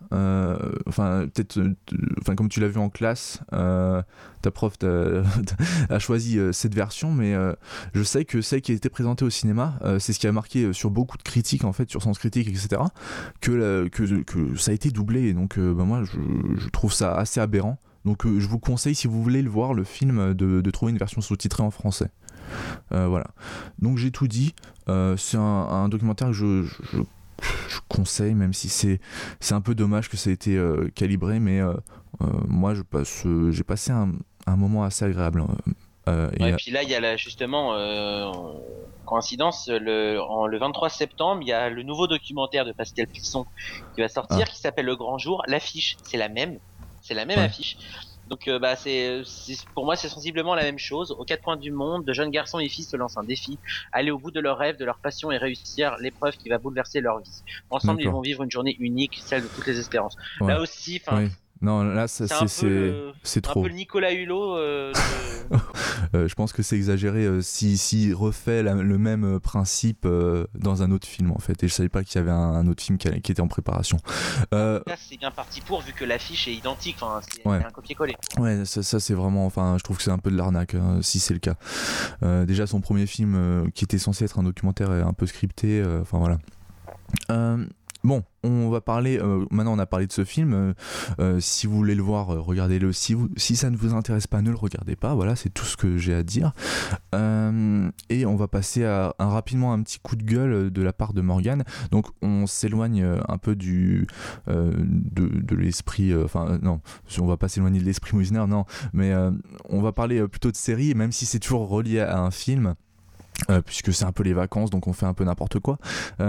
Comme tu l'as vu en classe, ta prof a choisi cette version, mais je sais que celle qui a été présentée au cinéma, c'est ce qui a marqué sur beaucoup de critiques en fait, sur Sens Critique, etc. Que ça a été doublé, et donc moi je trouve ça assez aberrant. Donc je vous conseille, si vous voulez le voir, le film, de trouver une version sous-titrée en français. Voilà. Donc j'ai tout dit. C'est un documentaire que je conseille, même si c'est un peu dommage que ça ait été calibré, mais moi j'ai passé un moment assez agréable. Et puis là il y a justement coïncidence, le 23 septembre il y a le nouveau documentaire de Pascal Pixon qui va sortir, qui s'appelle Le Grand Jour. L'affiche c'est la même affiche. Donc pour moi c'est sensiblement la même chose. Aux 4 coins du monde, de jeunes garçons et filles se lancent un défi, aller au bout de leurs rêves, de leur passion et réussir l'épreuve qui va bouleverser leur vie. Ensemble, ils vont vivre une journée unique, celle de toutes les espérances. Ouais. Là aussi, non, là c'est trop. Un peu le Nicolas Hulot. Je pense que c'est exagéré s'il refait le même principe dans un autre film en fait. Et je savais pas qu'il y avait un autre film qui était en préparation. Là c'est bien parti pour, vu que l'affiche est identique. Enfin, c'est un copier-coller. Ouais, ça c'est vraiment. Enfin, je trouve que c'est un peu de l'arnaque si c'est le cas. Déjà son premier film qui était censé être un documentaire est un peu scripté. Enfin voilà. Bon, on va parler, maintenant on a parlé de ce film, si vous voulez le voir, regardez-le, si ça ne vous intéresse pas, ne le regardez pas, voilà, c'est tout ce que j'ai à dire. Et on va passer rapidement un petit coup de gueule de la part de Morgane. Donc on s'éloigne un peu de l'esprit, non, on va pas s'éloigner de l'esprit Moisner, non, mais on va parler plutôt de série, même si c'est toujours relié à un film, puisque c'est un peu les vacances, donc on fait un peu n'importe quoi.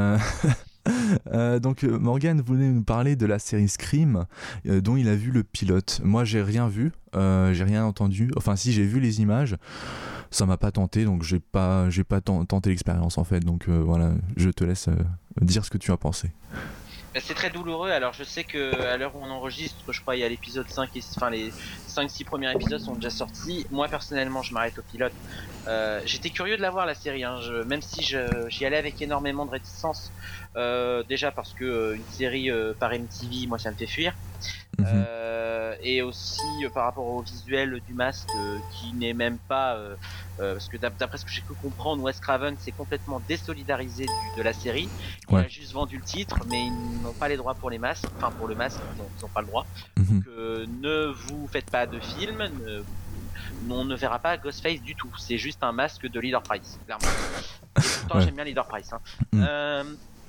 Donc Morgane voulait nous parler de la série Scream dont il a vu le pilote. Moi j'ai rien vu, j'ai rien entendu. Enfin si, j'ai vu les images, ça m'a pas tenté, donc j'ai pas tenté l'expérience en fait. Donc voilà, je te laisse dire ce que tu as pensé. C'est très douloureux. Alors je sais que à l'heure où on enregistre, je crois il y a l'épisode 5 et les 5-6 premiers épisodes sont déjà sortis. Moi personnellement je m'arrête au pilote. J'étais curieux de la voir la série, hein. Même si j'y allais avec énormément de réticence, déjà parce que une série par MTV, moi ça me fait fuir. Et aussi par rapport au visuel du masque qui n'est même pas parce que d'après ce que j'ai pu comprendre, Wes Craven s'est complètement désolidarisé de la série. Il a juste vendu le titre, mais ils n'ont pas les droits pour les masques, enfin pour le masque ils n'ont pas le droit. Donc ne vous faites pas de film, on ne verra pas Ghostface du tout, c'est juste un masque de Leader Price, clairement. Et pourtant j'aime bien Leader Price, hein.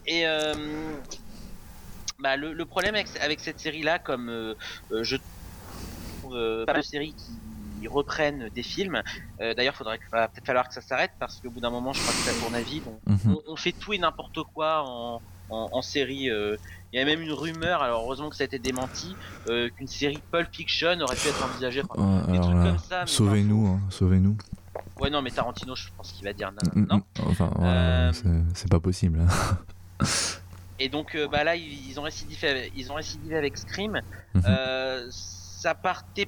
Le problème avec cette série là, comme je trouve pas de séries qui reprennent des films, d'ailleurs va peut-être falloir que ça s'arrête, parce qu'au bout d'un moment je crois que ça tourne à vide. On fait tout et n'importe quoi en série. Il y a même une rumeur, alors heureusement que ça a été démenti, qu'une série Pulp Fiction aurait pu être envisagée. Des trucs comme ça. Sauvez-nous. Ouais, non, mais Tarantino, je pense qu'il va dire non. Enfin, c'est pas possible. Et donc là ils ont récidivé avec Scream. Ça partait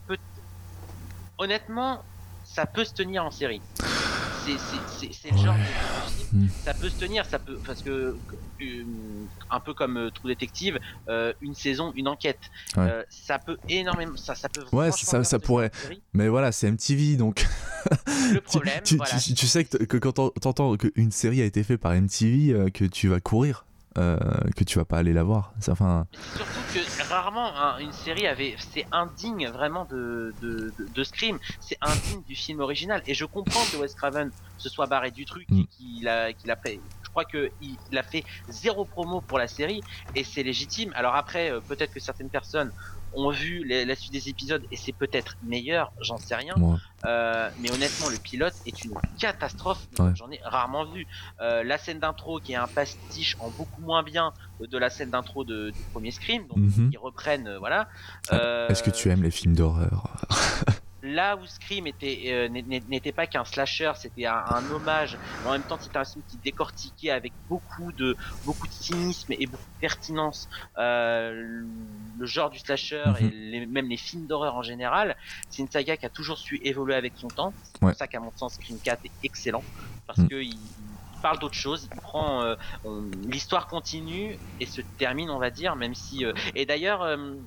honnêtement, ça peut se tenir en série. C'est le genre de film ça peut se tenir, ça peut, parce que un peu comme True Detective, une saison, une enquête, ça peut énormément, ça peut. Ouais, ça pourrait. Mais voilà, c'est MTV, donc. Le problème, voilà. Tu sais que quand t'entends qu'une série a été faite par MTV, que tu vas courir. Que tu vas pas aller la voir. Enfin... Surtout que rarement une série c'est indigne vraiment de Scream, c'est indigne du film original. Et je comprends que Wes Craven se soit barré du truc et qu'il a fait. Je crois qu'il a fait 0 promo pour la série et c'est légitime. Alors après, peut-être que certaines personnes ont vu la suite des épisodes et c'est peut-être meilleur, j'en sais rien. Ouais. Mais honnêtement, le pilote est une catastrophe. J'en ai rarement vu. La scène d'intro qui est un pastiche en beaucoup moins bien de la scène d'intro du premier Scream, donc ils reprennent, voilà. Est-ce que tu aimes les films d'horreur? Là où Scream n'était pas qu'un slasher, c'était un hommage, mais en même temps c'était un film qui décortiquait avec beaucoup de cynisme et beaucoup de pertinence le genre du slasher et même les films d'horreur en général. C'est une saga qui a toujours su évoluer avec son temps. C'est pour ça qu'à mon sens Scream 4 est excellent, parce que il parle d'autre chose, il prend l'histoire continue et se termine, on va dire, même si et d'ailleurs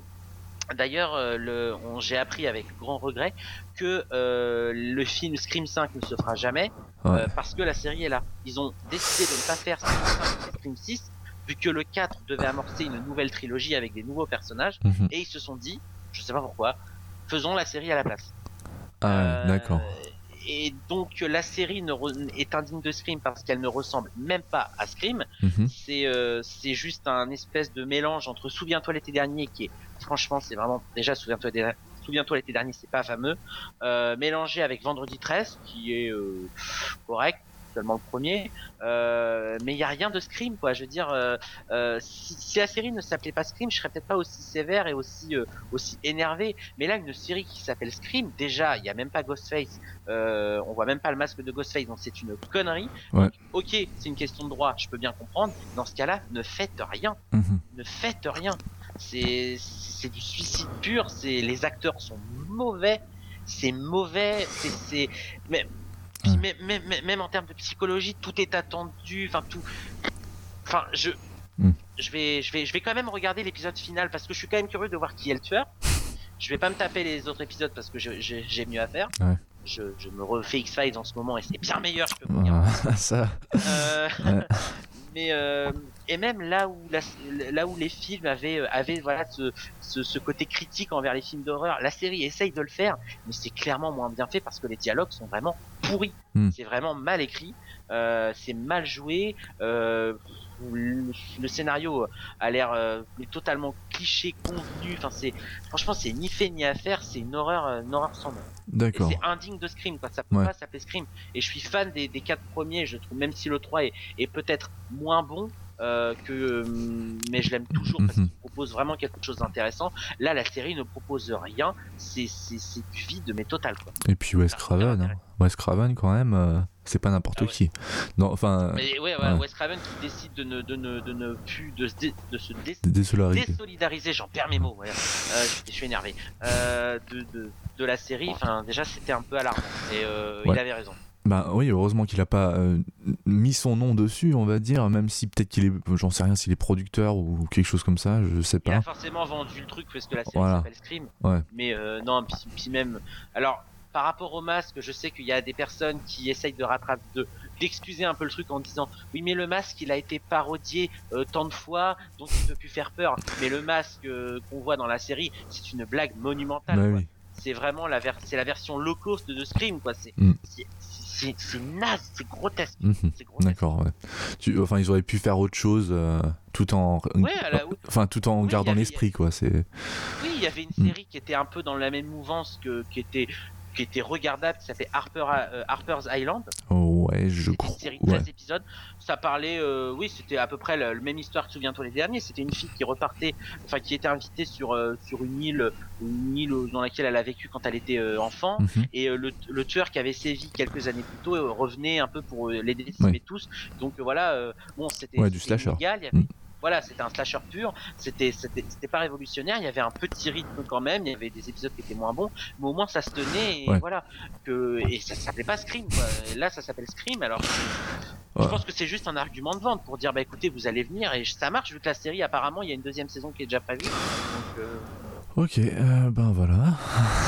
j'ai appris avec grand regret que le film Scream 5 ne se fera jamais parce que la série est là. Ils ont décidé de ne pas faire Scream 5 et Scream 6 vu que le 4 devait amorcer une nouvelle trilogie avec des nouveaux personnages et ils se sont dit, je sais pas pourquoi, faisons la série à la place. D'accord. Et donc la série est indigne de Scream parce qu'elle ne ressemble même pas à Scream. C'est juste un espèce de mélange entre Souviens-toi l'été dernier qui est, franchement, c'est vraiment, déjà Souviens-toi l'été dernier, c'est pas fameux, mélangé avec Vendredi 13 qui est correct, seulement le premier, mais il y a rien de Scream, quoi. Je veux dire, si la série ne s'appelait pas Scream, je serais peut-être pas aussi sévère et aussi énervé. Mais là, une série qui s'appelle Scream, déjà, il y a même pas Ghostface, on voit même pas le masque de Ghostface, donc c'est une connerie. Donc, ok, c'est une question de droit, je peux bien comprendre. Dans ce cas-là, ne faites rien, ne faites rien. C'est du suicide pur. Les acteurs sont mauvais, mais puis même en termes de psychologie, tout est attendu. Je vais quand même regarder l'épisode final parce que je suis quand même curieux de voir qui est le tueur. Je vais pas me taper les autres épisodes parce que j'ai mieux à faire. Je me refais X-Files en ce moment et c'est bien meilleur, je peux vous dire. Ça. Mais et même là où les films avaient voilà ce côté critique envers les films d'horreur, la série essaye de le faire, mais c'est clairement moins bien fait parce que les dialogues sont vraiment pourris. C'est vraiment mal écrit, c'est mal joué. Le scénario a l'air totalement cliché, convenu. Franchement, c'est ni fait ni à faire. C'est une horreur sans nom. D'accord. Et c'est indigne de Scream, quoi. Ça peut pas s'appeler Scream. Et je suis fan des 4 premiers. Je trouve, même si le 3 est peut-être moins bon, mais je l'aime toujours parce qu'il propose vraiment quelque chose d'intéressant. Là, la série ne propose rien. C'est du vide, mais total, quoi. Et puis Wes Craven, quand même, c'est pas n'importe qui. Non, enfin. Mais Wes Craven qui décide de se désolidariser. J'en perds mes mots. Je suis énervé. De la série. Enfin, déjà, c'était un peu alarmant. Et il avait raison. Bah oui, heureusement qu'il a pas mis son nom dessus, on va dire, même si peut-être qu'il est, j'en sais rien, s'il est producteur ou quelque chose comme ça, je sais pas. Il a forcément vendu le truc parce que la série s'appelle Scream. Mais non, puis même, alors par rapport au masque, je sais qu'il y a des personnes qui essayent d'excuser un peu le truc en disant oui, mais le masque il a été parodié tant de fois, donc il peut plus faire peur. Mais le masque qu'on voit dans la série, c'est une blague monumentale. Quoi. Oui. C'est vraiment la version low cost de Scream, quoi. C'est naze, c'est grotesque. D'accord. Ouais. Enfin, ils auraient pu faire autre chose tout en gardant l'esprit, quoi. Oui, il y avait une série qui était un peu dans la même mouvance qui était regardable, qui s'appelait Harper's Island. Oh ouais, je crois. Une série de 13 épisodes. Ça parlait, c'était à peu près la même histoire que Souviens-toi les derniers. C'était une fille qui était invitée sur une île dans laquelle elle a vécu quand elle était enfant. Et le tueur qui avait sévi quelques années plus tôt revenait un peu pour les décimer tous. Donc c'était du slasher. Illégal, il y avait... Voilà, c'était un slasher pur, c'était pas révolutionnaire, il y avait un petit rythme quand même, il y avait des épisodes qui étaient moins bons, mais au moins ça se tenait et voilà, et ça s'appelait pas Scream, quoi. Et là ça s'appelle Scream, alors Je pense que c'est juste un argument de vente pour dire bah écoutez, vous allez venir, et ça marche vu que la série apparemment il y a une deuxième saison qui est déjà prévue. Donc, Ok, ben voilà.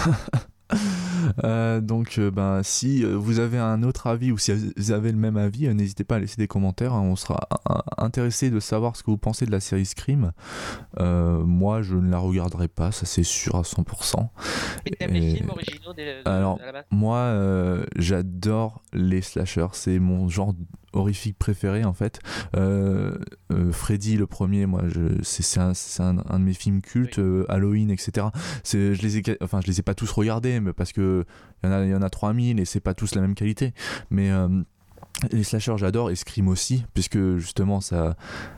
Donc si vous avez un autre avis ou si vous avez le même avis, n'hésitez pas à laisser des commentaires, hein, on sera intéressé de savoir ce que vous pensez de la série Scream. Moi je ne la regarderai pas, ça c'est sûr à 100%. mais t'aimes les films originaux alors à la base? moi j'adore les slashers, c'est mon genre horrifique préféré en fait. Freddy le premier, moi c'est un de mes films cultes, oui. Halloween, etc. Je les ai pas tous regardés, mais parce que il y en a 3000 et c'est pas tous la même qualité, mais les slashers j'adore, et Scream aussi, puisque justement ça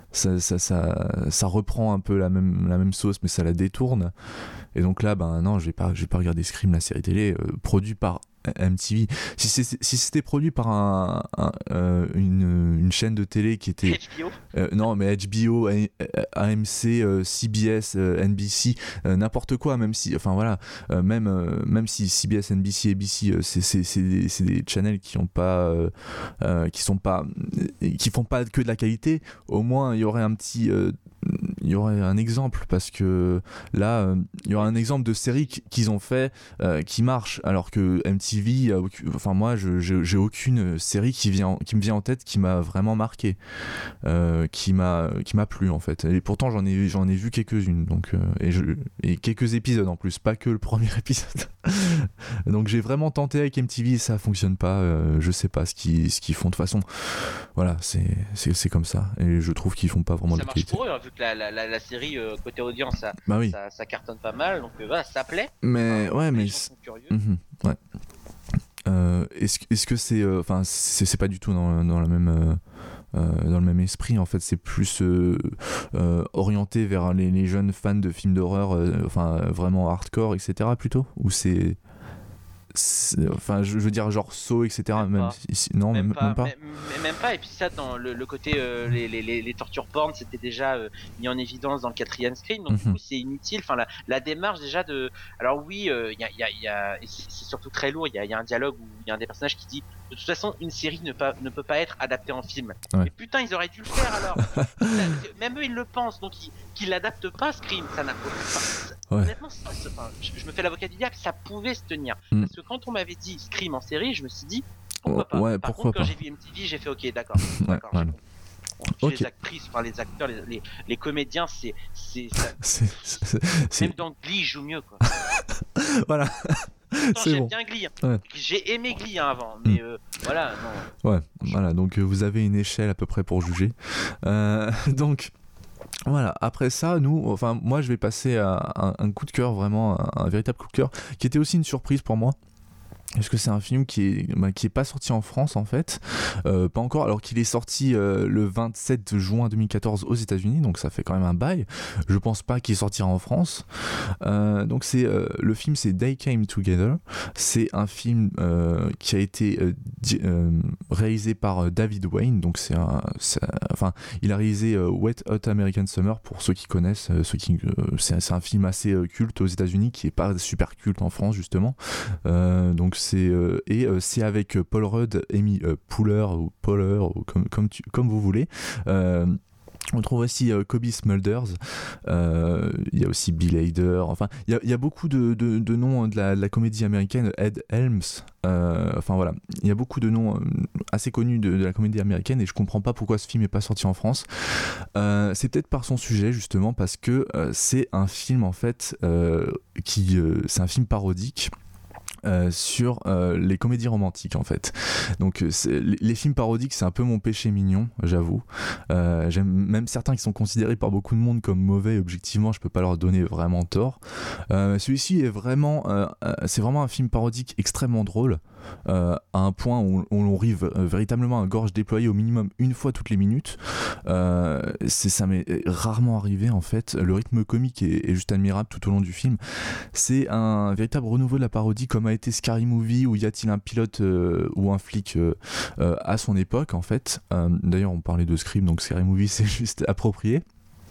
reprend un peu la même sauce mais ça la détourne, et donc là non, je vais pas regarder Scream, la série télé produit par MTV. Si c'était produit par une chaîne de télé qui était HBO non mais HBO, AMC, CBS, NBC, n'importe quoi, même si enfin voilà, même si CBS, NBC, ABC c'est des channels qui font pas que de la qualité, au moins il y aurait il y aurait un exemple, parce que là il y aura un exemple de série qu'ils ont fait qui marche, alors que MTV enfin moi j'ai aucune série qui me vient en tête qui m'a vraiment marqué, qui m'a plu en fait, et pourtant j'en ai vu quelques-unes, donc et quelques épisodes en plus, pas que le premier épisode. Donc j'ai vraiment tenté avec MTV et ça fonctionne pas, je sais pas ce qu'ils font, de toute façon voilà, c'est comme ça, et je trouve qu'ils font pas vraiment de qualité. Ça marche pour eux, hein, vu que la série côté audience oui. ça cartonne pas mal, donc voilà, ça plaît. Mais ouais, mais les gens sont curieux. Ouais. Est-ce que c'est enfin c'est pas du tout dans la même dans le même esprit en fait, c'est plus orienté vers les jeunes fans de films d'horreur, enfin vraiment hardcore, etc. plutôt, ou c'est enfin je veux dire genre Saw, etc. Même pas. Même pas. Et puis ça, dans le côté les torture porn, c'était déjà mis en évidence dans le 4e Scream, donc du coup c'est inutile. Enfin la démarche déjà de, alors oui, il y a c'est surtout très lourd, il y a un dialogue où il y a un des personnages qui dit de toute façon une série ne peut pas être adaptée en film. Ouais. Et putain, ils auraient dû le faire alors. Même eux ils le pensent, donc qu'ils l'adaptent pas Scream, ça n'a pas. Ouais. Honnêtement, je me fais l'avocat du diable, ça pouvait se tenir. Parce que quand on m'avait dit Scream en série, je me suis dit pourquoi pas. Ouais, Par pourquoi contre, pas. quand j'ai vu MTV, j'ai fait ok, d'accord. Ouais. Okay. Les actrices, enfin les acteurs, les comédiens, c'est même dans Glee, ils jouent mieux quoi. Voilà. Pourtant, c'est j'aime bon. bien Glee. Ouais. J'ai aimé Glee avant, mais voilà, non. Ouais, voilà, donc vous avez une échelle à peu près pour juger. Donc voilà, après ça, moi je vais passer à un coup de cœur, vraiment un véritable coup de cœur, qui était aussi une surprise pour moi. Parce que c'est un film qui est pas sorti en France en fait, pas encore, alors qu'il est sorti le 27 juin 2014 aux États-Unis, donc ça fait quand même un bail. Je pense pas qu'il sortira en France. Donc le film, c'est They Came Together. C'est un film qui a été réalisé par David Wayne. Donc il a réalisé Wet Hot American Summer, pour ceux qui connaissent, c'est un film assez culte aux États-Unis, qui est pas super culte en France justement. Donc c'est avec Paul Rudd, Amy Poehler ou Poehler, ou comme vous voulez. On trouve aussi Cobie Smulders, il y a aussi Bill Hader, enfin il y a beaucoup de noms de la comédie américaine, Ed Helms, enfin voilà, il y a beaucoup de noms assez connus de la comédie américaine, et je comprends pas pourquoi ce film est pas sorti en France. C'est peut-être par son sujet justement, parce que c'est un film en fait c'est un film parodique sur les comédies romantiques en fait. Donc les films parodiques, c'est un peu mon péché mignon, j'avoue. J'aime même certains qui sont considérés par beaucoup de monde comme mauvais, et objectivement je peux pas leur donner vraiment tort. Celui-ci est vraiment c'est vraiment un film parodique extrêmement drôle, à un point où on rit véritablement à gorge déployée au minimum une fois toutes les minutes. Ça m'est rarement arrivé en fait. Le rythme comique est juste admirable tout au long du film. C'est un véritable renouveau de la parodie, comme a été Scary Movie, où y a-t-il un pilote ou un flic à son époque en fait. D'ailleurs on parlait de Scream, donc Scary Movie c'est juste approprié.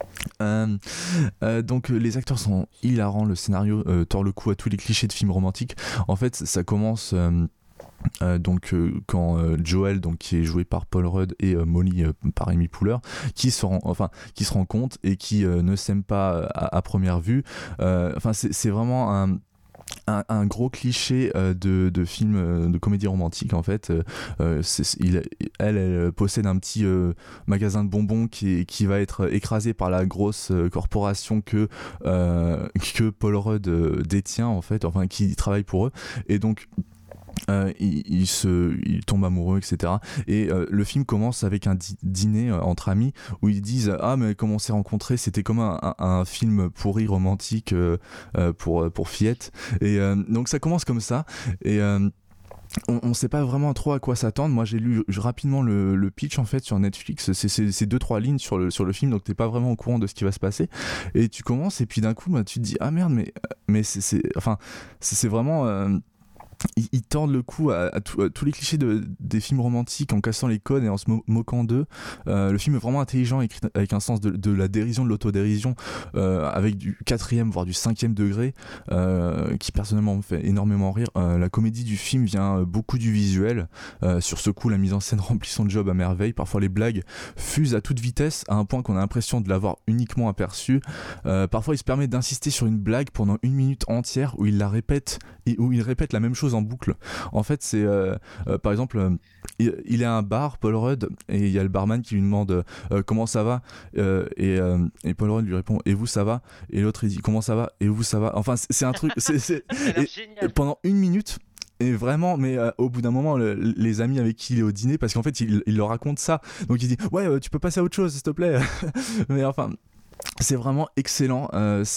Donc les acteurs sont hilarants, le scénario tord le cou à tous les clichés de films romantiques. En fait ça commence quand Joel, donc qui est joué par Paul Rudd, et Molly par Amy Poehler, qui se rencontrent et qui ne s'aiment pas à première vue. C'est vraiment un gros cliché de film de comédie romantique en fait. Elle possède un petit magasin de bonbons qui va être écrasé par la grosse corporation que Paul Rudd détient en fait, enfin qui travaille pour eux, et donc ils tombent amoureux, etc. Et le film commence avec un dîner entre amis où ils disent mais comment on s'est rencontrés, c'était comme un film pourri romantique pour fillettes, et donc ça commence comme ça, et on sait pas vraiment trop à quoi s'attendre. Moi j'ai lu rapidement le pitch en fait sur Netflix, c'est 2-3 lignes sur le film, donc t'es pas vraiment au courant de ce qui va se passer, et tu commences et puis d'un coup tu te dis ah merde, mais c'est vraiment ils tordent le cou à tous les clichés des films romantiques en cassant les codes et en se moquant d'eux. Le film est vraiment intelligent, écrit avec un sens de la dérision, de l'autodérision, avec du 4e voire du 5e degré, qui personnellement me fait énormément rire. La comédie du film vient beaucoup du visuel. Sur ce coup, la mise en scène remplit son job à merveille. Parfois les blagues fusent à toute vitesse à un point qu'on a l'impression de l'avoir uniquement aperçu. Parfois il se permet d'insister sur une blague pendant 1 minute entière où il la répète et où il répète la même chose en boucle. En fait c'est par exemple il est à un bar, Paul Rudd, et il y a le barman qui lui demande comment ça va, et Paul Rudd lui répond et vous ça va, et l'autre il dit comment ça va et vous ça va, enfin c'est un truc et pendant 1 minute. Et vraiment, mais au bout d'un moment, les amis avec qui il est au dîner, parce qu'en fait il leur raconte ça, donc il dit ouais tu peux passer à autre chose s'il te plaît. Mais enfin c'est vraiment excellent.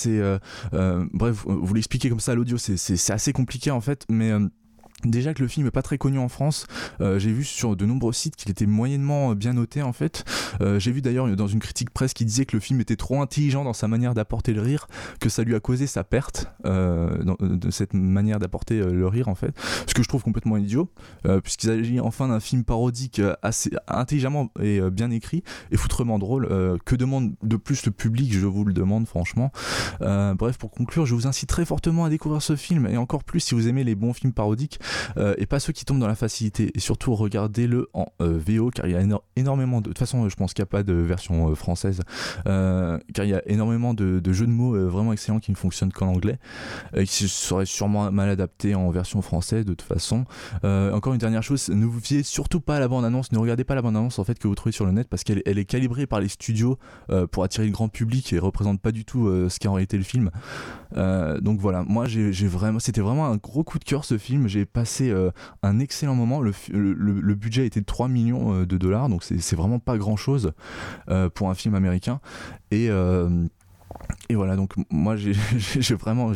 Bref, vous l'expliquez comme ça à l'audio, c'est assez compliqué en fait, mais déjà que le film est pas très connu en France, j'ai vu sur de nombreux sites qu'il était moyennement bien noté en fait. J'ai vu d'ailleurs dans une critique presse qui disait que le film était trop intelligent dans sa manière d'apporter le rire, que ça lui a causé sa perte de cette manière d'apporter le rire en fait, ce que je trouve complètement idiot, puisqu'il s'agit enfin d'un film parodique assez intelligemment et bien écrit et foutrement drôle. Que demande de plus le public, je vous le demande franchement. Bref, pour conclure, je vous incite très fortement à découvrir ce film, et encore plus si vous aimez les bons films parodiques, et pas ceux qui tombent dans la facilité, et surtout regardez-le en VO, car il y a énormément de toute façon je pense qu'il n'y a pas de version française, car il y a énormément de jeux de mots vraiment excellents qui ne fonctionnent qu'en anglais, et qui seraient sûrement mal adaptés en version française de toute façon. Encore une dernière chose, ne vous fiez surtout pas à la bande-annonce, ne regardez pas la bande-annonce en fait que vous trouvez sur le net, parce qu'elle est calibrée par les studios pour attirer le grand public et représente pas du tout ce qu'est en réalité le film. Donc voilà, moi c'était vraiment un gros coup de cœur ce film. J'ai passé un excellent moment. Le budget était de 3 millions de dollars, donc c'est vraiment pas grand chose pour un film américain, et voilà, donc moi j'ai vraiment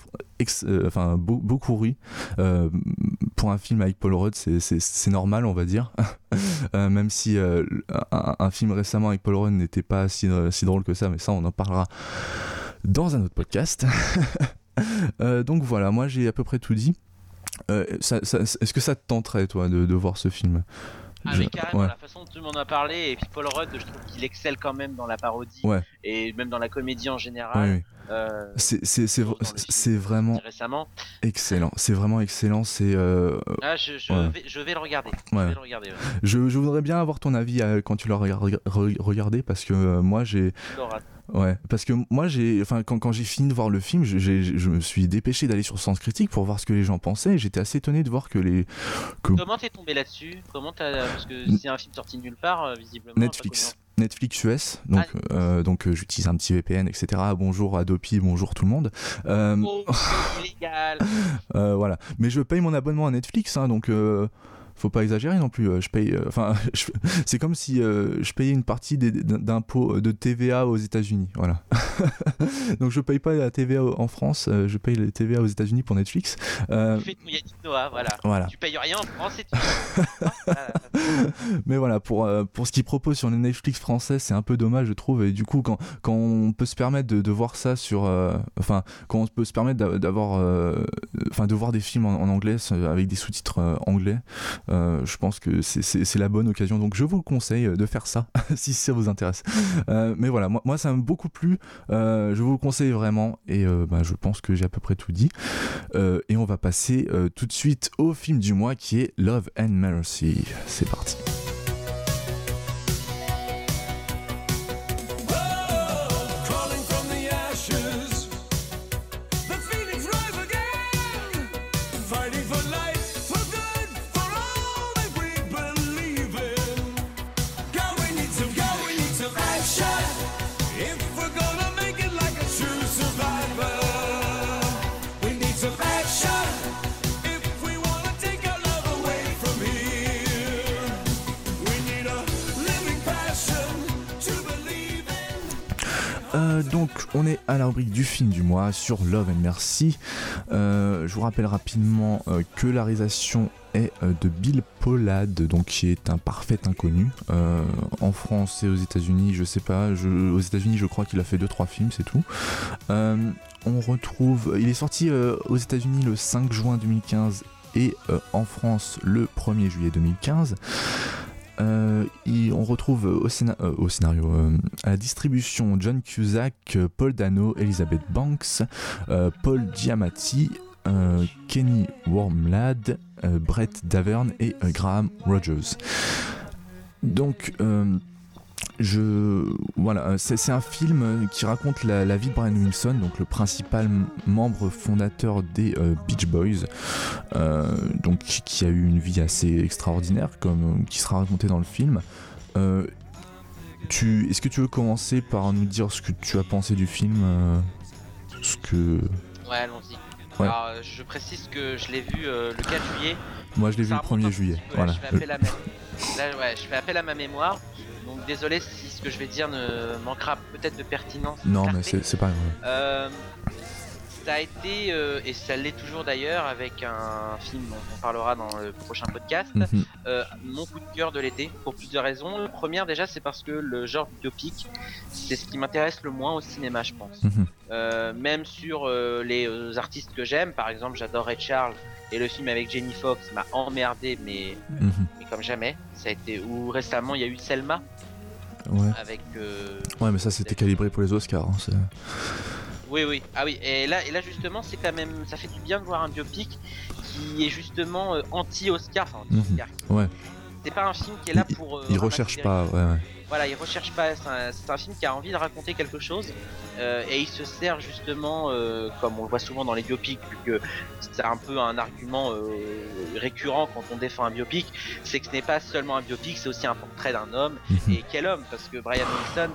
beaucoup ri pour un film avec Paul Rudd. C'est normal, on va dire. Même si un film récemment avec Paul Rudd n'était pas si drôle que ça, mais ça on en parlera dans un autre podcast. Donc voilà, moi j'ai à peu près tout dit. Est-ce que ça te tenterait toi de voir ce film? Mais carrément, la façon dont tu m'en as parlé, et puis Paul Rudd, je trouve qu'il excelle quand même dans la parodie, et même dans la comédie en général. C'est vraiment récemment excellent. C'est vraiment excellent. Je vais le regarder. Je voudrais bien avoir ton avis quand tu l'as regardé, parce que moi j'ai. Parce que moi quand j'ai fini de voir le film, je me suis dépêché d'aller sur Sens Critique pour voir ce que les gens pensaient, et j'étais assez étonné de voir que Comment t'es tombé là-dessus? Parce que c'est un film sorti nulle part, visiblement. Netflix US, donc j'utilise un petit VPN, etc. Bonjour Adopi, bonjour tout le monde. Illégal. Voilà, mais je paye mon abonnement à Netflix, hein, donc faut pas exagérer non plus. Je paye, c'est comme si je payais une partie d'impôts de TVA aux États-Unis. Voilà. Donc je paye pas la TVA en France, je paye la TVA aux États-Unis pour Netflix. Tu fais ton Yannick Noah, voilà. Tu payes rien en France et tu. Mais voilà, pour ce qu'ils proposent sur les Netflix français, c'est un peu dommage, je trouve. Et du coup, quand on peut se permettre de voir ça sur, quand on peut se permettre d'avoir, de voir des films en anglais avec des sous-titres anglais. Je pense que c'est la bonne occasion, donc je vous le conseille de faire ça si ça vous intéresse. Mais voilà, moi ça m'a beaucoup plu. Je vous le conseille vraiment et je pense que j'ai à peu près tout dit. Et on va passer tout de suite au film du mois qui est Love and Mercy. C'est parti. Donc on est à la rubrique du film du mois sur Love and Mercy. Je vous rappelle rapidement que la réalisation est de Bill Pollard, donc qui est un parfait inconnu. En France et aux États-Unis, je sais pas. Aux États-Unis, je crois qu'il a fait 2-3 films, c'est tout. On retrouve. Il est sorti aux États-Unis le 5 juin 2015 et en France le 1er juillet 2015. On retrouve au scénario, à la distribution John Cusack, Paul Dano, Elizabeth Banks, Paul Giamatti, Kenny Wormlad, Brett Davern et Graham Rogers. Donc c'est un film qui raconte la vie de Brian Wilson, donc le principal membre fondateur des Beach Boys, donc qui a eu une vie assez extraordinaire, qui sera racontée dans le film. Est-ce que tu veux commencer par nous dire ce que tu as pensé du film, Ouais, allons-y. Ouais. Alors, je précise que je l'ai vu le 4 juillet. Moi, je l'ai vu le 1er juillet. Voilà. Je fais appel à ma mémoire. Donc désolé si ce que je vais dire ne manquera peut-être de pertinence. Non, mais c'est pas grave. Ça a été, et ça l'est toujours d'ailleurs, avec un film dont on parlera dans le prochain podcast, mon coup de cœur de l'été, pour plusieurs raisons. La première déjà, c'est parce que le genre biopic, c'est ce qui m'intéresse le moins au cinéma, je pense. Même sur les artistes que j'aime, par exemple j'adore Ray Charles, et le film avec Jamie Foxx m'a emmerdé, mais comme jamais. Ça a été, ou récemment il y a eu Selma. Ouais. Avec. Ouais, mais ça c'était calibré pour les Oscars. Hein, Oui. Ah oui. Et là justement, c'est quand même, ça fait du bien de voir un biopic qui est justement anti-Oscar. Enfin, anti-Oscar. Ouais. C'est pas un film qui est là pour. Il recherche pas. Ouais. Voilà, il recherche pas. C'est un film qui a envie de raconter quelque chose, et il se sert justement, comme on le voit souvent dans les biopics, vu que c'est un peu un argument récurrent quand on défend un biopic, c'est que ce n'est pas seulement un biopic, c'est aussi un portrait d'un homme. Et quel homme, parce que Brian Wilson,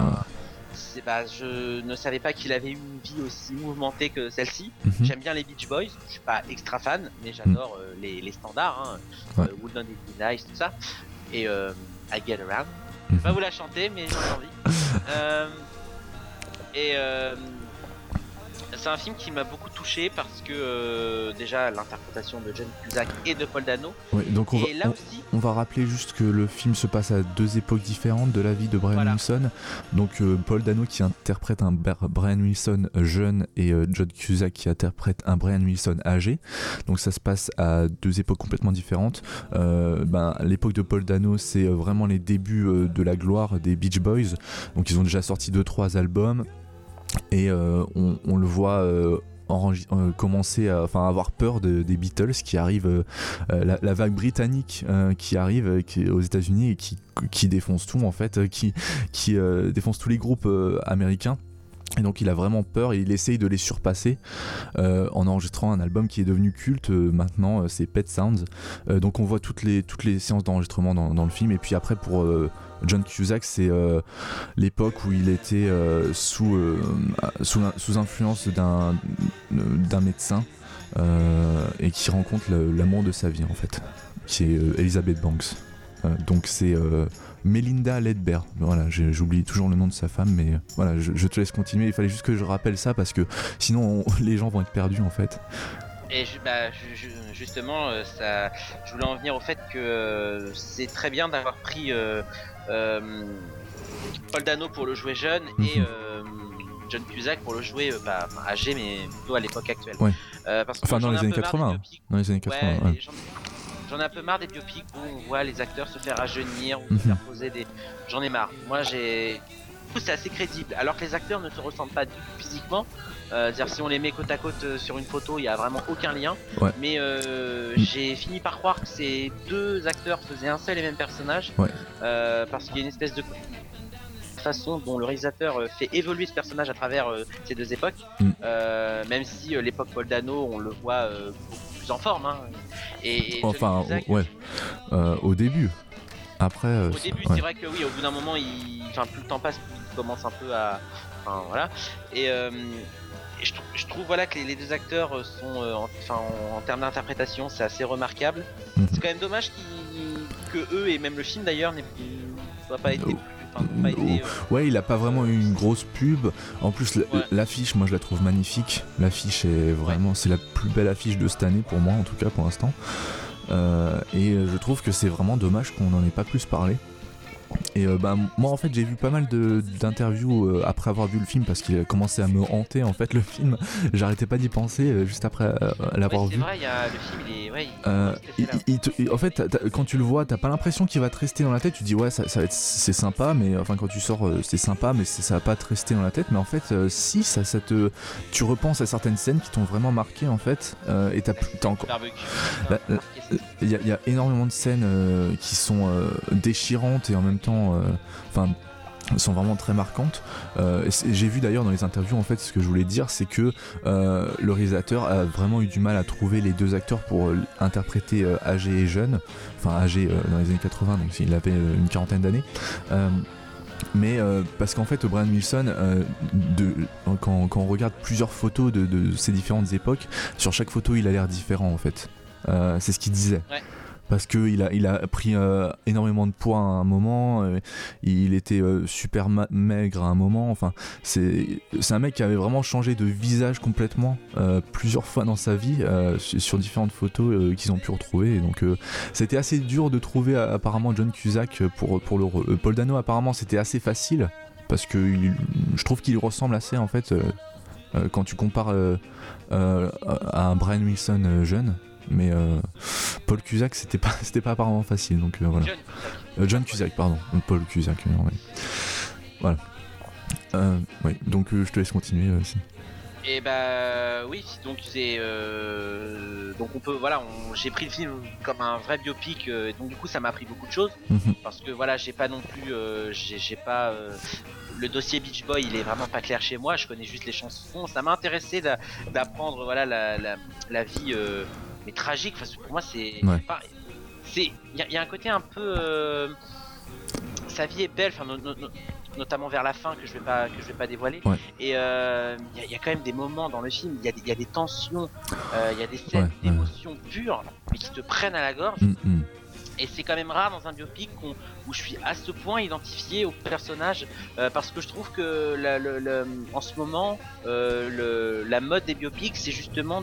je ne savais pas qu'il avait eu une vie aussi mouvementée que celle-ci. J'aime bien les Beach Boys, je suis pas extra fan, mais j'adore les standards, Would Not It Be Nice, tout ça, et I Get Around. Je vais pas vous la chanter, mais j'en ai envie. C'est un film qui m'a beaucoup touché parce que déjà l'interprétation de John Cusack et de Paul Dano. Ouais, donc on va rappeler juste que le film se passe à 2 époques différentes de la vie de Brian Wilson. Donc Paul Dano qui interprète un Brian Wilson jeune et John Cusack qui interprète un Brian Wilson âgé. Donc ça se passe à 2 époques complètement différentes. L'époque de Paul Dano, c'est vraiment les débuts de la gloire des Beach Boys. Donc ils ont déjà sorti 2-3 albums. Et on le voit commencer à avoir peur des Beatles qui arrivent, la vague britannique qui arrive aux États-Unis et qui défonce tout en fait, qui défonce tous les groupes américains. Et donc il a vraiment peur et il essaye de les surpasser en enregistrant un album qui est devenu culte maintenant, c'est Pet Sounds. Donc on voit toutes les séances d'enregistrement dans le film. Et puis après pour John Cusack, c'est l'époque où il était sous influence d'un médecin et qui rencontre l'amour de sa vie en fait, qui est Elizabeth Banks. Donc c'est Melinda Ledbetter. Voilà, j'oublie toujours le nom de sa femme, mais voilà, je te laisse continuer. Il fallait juste que je rappelle ça parce que sinon les gens vont être perdus en fait. Et justement, je voulais en venir au fait que c'est très bien d'avoir pris Paul Dano pour le jouer jeune et John Cusack pour le jouer âgé, mais plutôt à l'époque actuelle. Ouais. Parce que dans les années 80. Dans les années 80. Ouais. J'en ai un peu marre des biopics où on voit les acteurs se faire rajeunir ou se faire poser des. J'en ai marre. Moi, c'est assez crédible, alors que les acteurs ne se ressemblent pas du tout physiquement. C'est-à-dire si on les met côte à côte sur une photo, il n'y a vraiment aucun lien. Ouais. Mais j'ai fini par croire que ces deux acteurs faisaient un seul et même personnage. Ouais. Parce qu'il y a une espèce de façon dont le réalisateur fait évoluer ce personnage à travers ces deux époques. Même si l'époque Paul Dano, on le voit beaucoup plus en forme. Hein. Et enfin, Cusack, ouais. Au début. Après. Au début, c'est vrai que oui, au bout d'un moment, plus le temps passe, plus il commence un peu à. Enfin, voilà. Et je trouve voilà que les deux acteurs sont en termes d'interprétation, c'est assez remarquable. C'est quand même dommage que eux et même le film d'ailleurs n'aient pas été Ouais, il a pas vraiment eu une grosse pub. En plus, l'affiche, moi je la trouve magnifique. L'affiche est vraiment, c'est la plus belle affiche de cette année pour moi, en tout cas pour l'instant. Et je trouve que c'est vraiment dommage qu'on n'en ait pas plus parlé. Et moi en fait j'ai vu pas mal d'interviews après avoir vu le film, parce qu'il a commencé à me hanter en fait le film. J'arrêtais pas d'y penser juste après l'avoir vu. C'est vrai, le film en fait quand tu le vois, t'as pas l'impression qu'il va te rester dans la tête. Tu dis ouais ça va être, c'est sympa, mais enfin quand tu sors c'est sympa, mais ça va pas te rester dans la tête. Mais en fait si tu repenses à certaines scènes qui t'ont vraiment marqué en fait, et t'as encore il y a énormément de scènes qui sont déchirantes et en même temps sont vraiment très marquantes. J'ai vu d'ailleurs dans les interviews, en fait, ce que je voulais dire, c'est que le réalisateur a vraiment eu du mal à trouver les deux acteurs pour interpréter âgé et jeune, enfin âgé dans les années 80, donc il avait une quarantaine d'années. Mais parce qu'en fait Brian Wilson, quand on regarde plusieurs photos de ces différentes époques, sur chaque photo il a l'air différent en fait. C'est ce qu'il disait. Ouais. Parce qu'il a pris énormément de poids à un moment, il était super maigre à un moment. Enfin, c'est un mec qui avait vraiment changé de visage complètement plusieurs fois dans sa vie, sur différentes photos qu'ils ont pu retrouver. Et donc c'était assez dur de trouver apparemment John Cusack pour le rôle. Paul Dano apparemment c'était assez facile, parce que je trouve qu'il ressemble assez en fait quand tu compares à un Brian Wilson jeune. Mais Paul Cusack c'était pas apparemment facile, donc voilà. John Cusack pardon, Paul Cusack voilà. Oui, donc je te laisse continuer aussi. Et oui, donc c'est donc on peut j'ai pris le film comme un vrai biopic, donc du coup ça m'a appris beaucoup de choses, parce que voilà, j'ai pas non plus j'ai pas le dossier Beach Boy, il est vraiment pas clair chez moi, je connais juste les chansons. Ça m'a intéressé d'apprendre voilà la vie mais tragique, parce que pour moi c'est il y a un côté un peu sa vie est belle, notamment vers la fin que je vais pas dévoiler. Et il y a quand même des moments dans le film, il y a des tensions, il y a des scènes d'émotions pures mais qui te prennent à la gorge. Et c'est quand même rare dans un biopic où je suis à ce point identifié au personnage, parce que je trouve que en ce moment la mode des biopics, c'est justement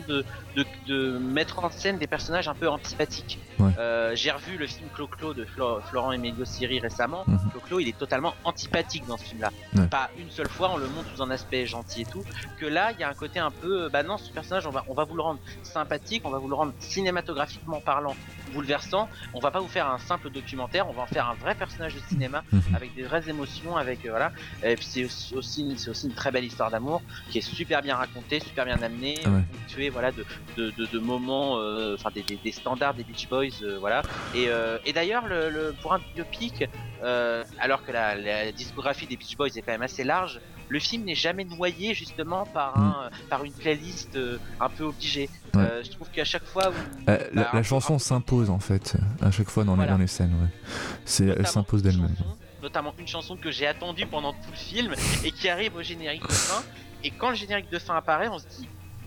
de mettre en scène des personnages un peu antipathiques. J'ai revu le film Clo-Clo de Florent Emilio-Siri récemment. Clo-Clo, il est totalement antipathique dans ce film-là. Pas une seule fois on le montre sous un aspect gentil et tout. Que là, il y a un côté un peu, non, ce personnage, on va vous le rendre sympathique, on va vous le rendre cinématographiquement parlant bouleversant. On va pas vous faire un simple documentaire, on va en faire un vrai personnage de cinéma avec des vraies émotions, avec voilà. Et puis c'est aussi une très belle histoire d'amour qui est super bien racontée, super bien amenée, ponctuée voilà de moments, des standards des Beach Boys, voilà. Et d'ailleurs pour un biopic, alors que la discographie des Beach Boys est quand même assez large, le film n'est jamais noyé justement par une playlist un peu obligée. Je trouve qu'à chaque fois la chanson s'impose en fait à chaque fois dans les scènes. Elle s'impose d'elle-même. Notamment une chanson que j'ai attendue pendant tout le film et qui arrive au générique de fin. Et quand le générique de fin apparaît, on se dit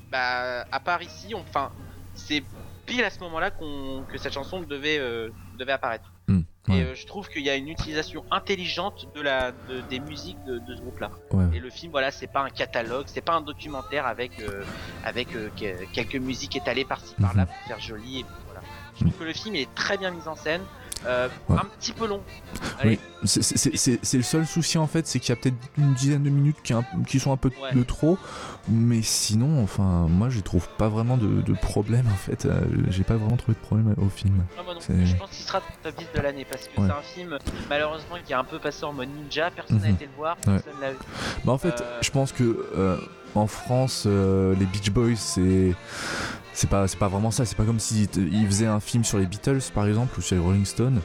à part ici, c'est pile à ce moment-là que cette chanson devait apparaître. Et je trouve qu'il y a une utilisation intelligente des musiques de ce groupe-là. Et le film, voilà, c'est pas un catalogue, c'est pas un documentaire avec quelques musiques étalées par-ci par-là pour faire joli. Et puis, voilà. Je trouve que le film est très bien mis en scène. Ouais. Un petit peu long. Allez. Oui, c'est le seul souci en fait, c'est qu'il y a peut-être une dizaine de minutes qui sont un peu Ouais. de trop, mais sinon, enfin, moi je trouve pas vraiment de problème en fait, j'ai pas vraiment trouvé de problème au film. Non, moi non C'est- plus, je pense qu'il sera top 10 de l'année parce que Ouais. c'est un film malheureusement qui est un peu passé en mode ninja, personne n'a Mhm. été le voir, Ouais. personne l'a vu. Bah en fait, je pense que en France, les Beach Boys, c'est pas vraiment ça. C'est pas comme si ils faisaient un film sur les Beatles, par exemple, ou sur les Rolling Stones.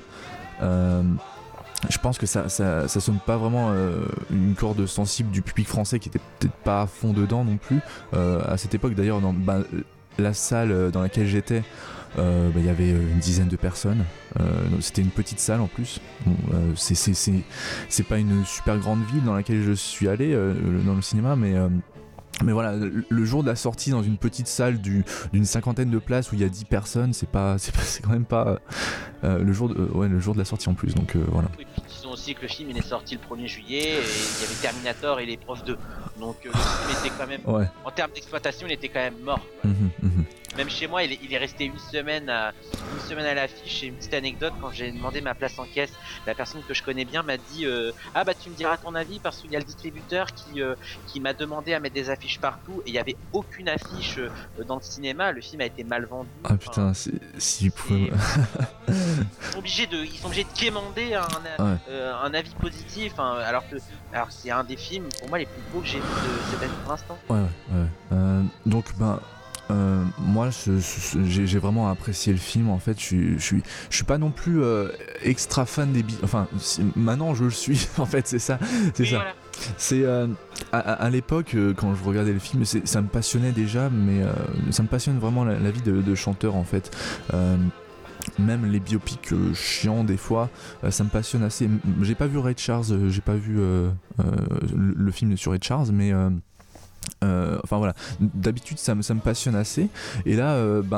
Je pense que ça sonne pas vraiment une corde sensible du public français qui était peut-être pas à fond dedans non plus. À cette époque, d'ailleurs, dans la salle dans laquelle j'étais, il y avait une dizaine de personnes. C'était une petite salle en plus. Bon, c'est pas une super grande ville dans laquelle je suis allé dans le cinéma, mais voilà, le jour de la sortie dans une petite salle d'une cinquantaine de places où il y a 10 personnes, c'est quand même pas le jour de la sortie en plus. Donc voilà. Et puis disons aussi que le film il est sorti le 1er juillet et il y avait Terminator et les profs 2. Donc le film était quand même, Ouais. en termes d'exploitation, il était quand même mort. Mhm. Même chez moi, il est resté une semaine à l'affiche. Et une petite anecdote, quand j'ai demandé ma place en caisse, la personne que je connais bien m'a dit ah bah tu me diras ton avis parce qu'il y a le distributeur qui m'a demandé à mettre des affiches partout et il y avait aucune affiche dans le cinéma. Le film a été mal vendu. Ah putain, si vous pouvez. Ils sont obligés de quémander un avis positif, hein, alors c'est un des films pour moi les plus beaux que j'ai vu de cette année pour l'instant. Ouais. Donc moi j'ai vraiment apprécié le film en fait. Je suis pas non plus extra fan des enfin maintenant je le suis en fait, c'est ça. Voilà. C'est à l'époque quand je regardais le film, ça me passionnait déjà, mais ça me passionne vraiment la vie de chanteur en fait. Même les biopics chiants des fois, ça me passionne assez. J'ai pas vu Ray Charles, j'ai pas vu le film sur Ray Charles, mais enfin voilà, d'habitude ça me passionne assez. Et là,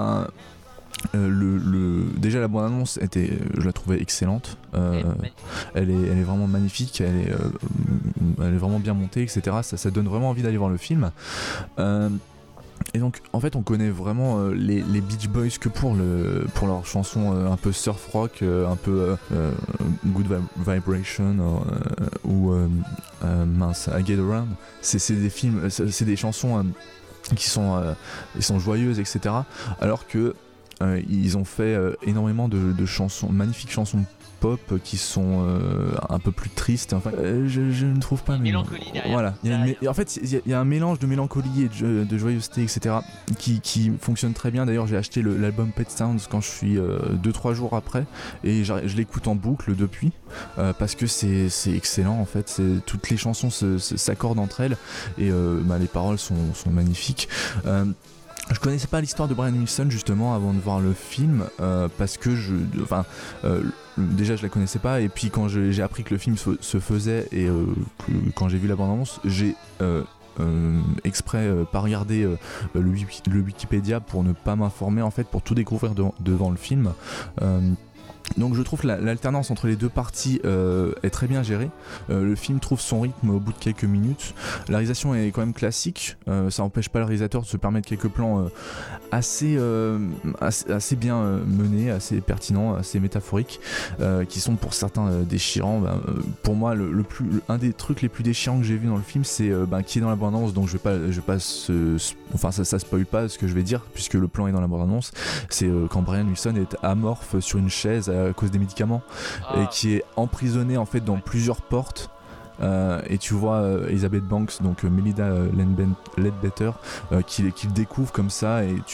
déjà la bande-annonce je la trouvais excellente. Elle est vraiment magnifique, elle est vraiment bien montée, etc. Ça donne vraiment envie d'aller voir le film. Et donc en fait on connaît vraiment les Beach Boys que pour leur chanson un peu surf rock, un peu Good Vibration ou mince, I Get Around. C'est des films, c'est des chansons qui sont joyeuses, etc. Alors que ils ont fait énormément de chansons, magnifiques chansons pop qui sont un peu plus tristes. Enfin, je ne trouve pas. Mélancolie derrière. Voilà. En fait, il y a un mélange de mélancolie et de joyeuseté, etc. qui fonctionne très bien. D'ailleurs, j'ai acheté l'album Pet Sounds quand je suis 2-3 jours après et je l'écoute en boucle depuis parce que c'est excellent en fait. Toutes les chansons s'accordent entre elles et les paroles sont magnifiques. Je connaissais pas l'histoire de Brian Wilson justement avant de voir le film parce que déjà je la connaissais pas, et puis quand j'ai appris que le film se faisait et quand j'ai vu la bande-annonce, j'ai exprès pas regardé le Wikipédia pour ne pas m'informer en fait, pour tout découvrir devant le film. Donc je trouve que l'alternance entre les deux parties est très bien gérée. Le film trouve son rythme au bout de quelques minutes. La réalisation est quand même classique. Ça n'empêche pas le réalisateur de se permettre quelques plans assez bien menés, assez pertinents, assez métaphoriques, qui sont pour certains déchirants. Pour moi, un des trucs les plus déchirants que j'ai vu dans le film, c'est qui est dans la bande-annonce. Donc je vais pas ça spoil pas ce que je vais dire puisque le plan est dans la bande-annonce. C'est quand Brian Wilson est amorphe sur une chaise à cause des médicaments et qui est emprisonné en fait dans plusieurs portes. Et tu vois Elizabeth Banks, donc Melinda Ledbetter, qui le découvre comme ça, et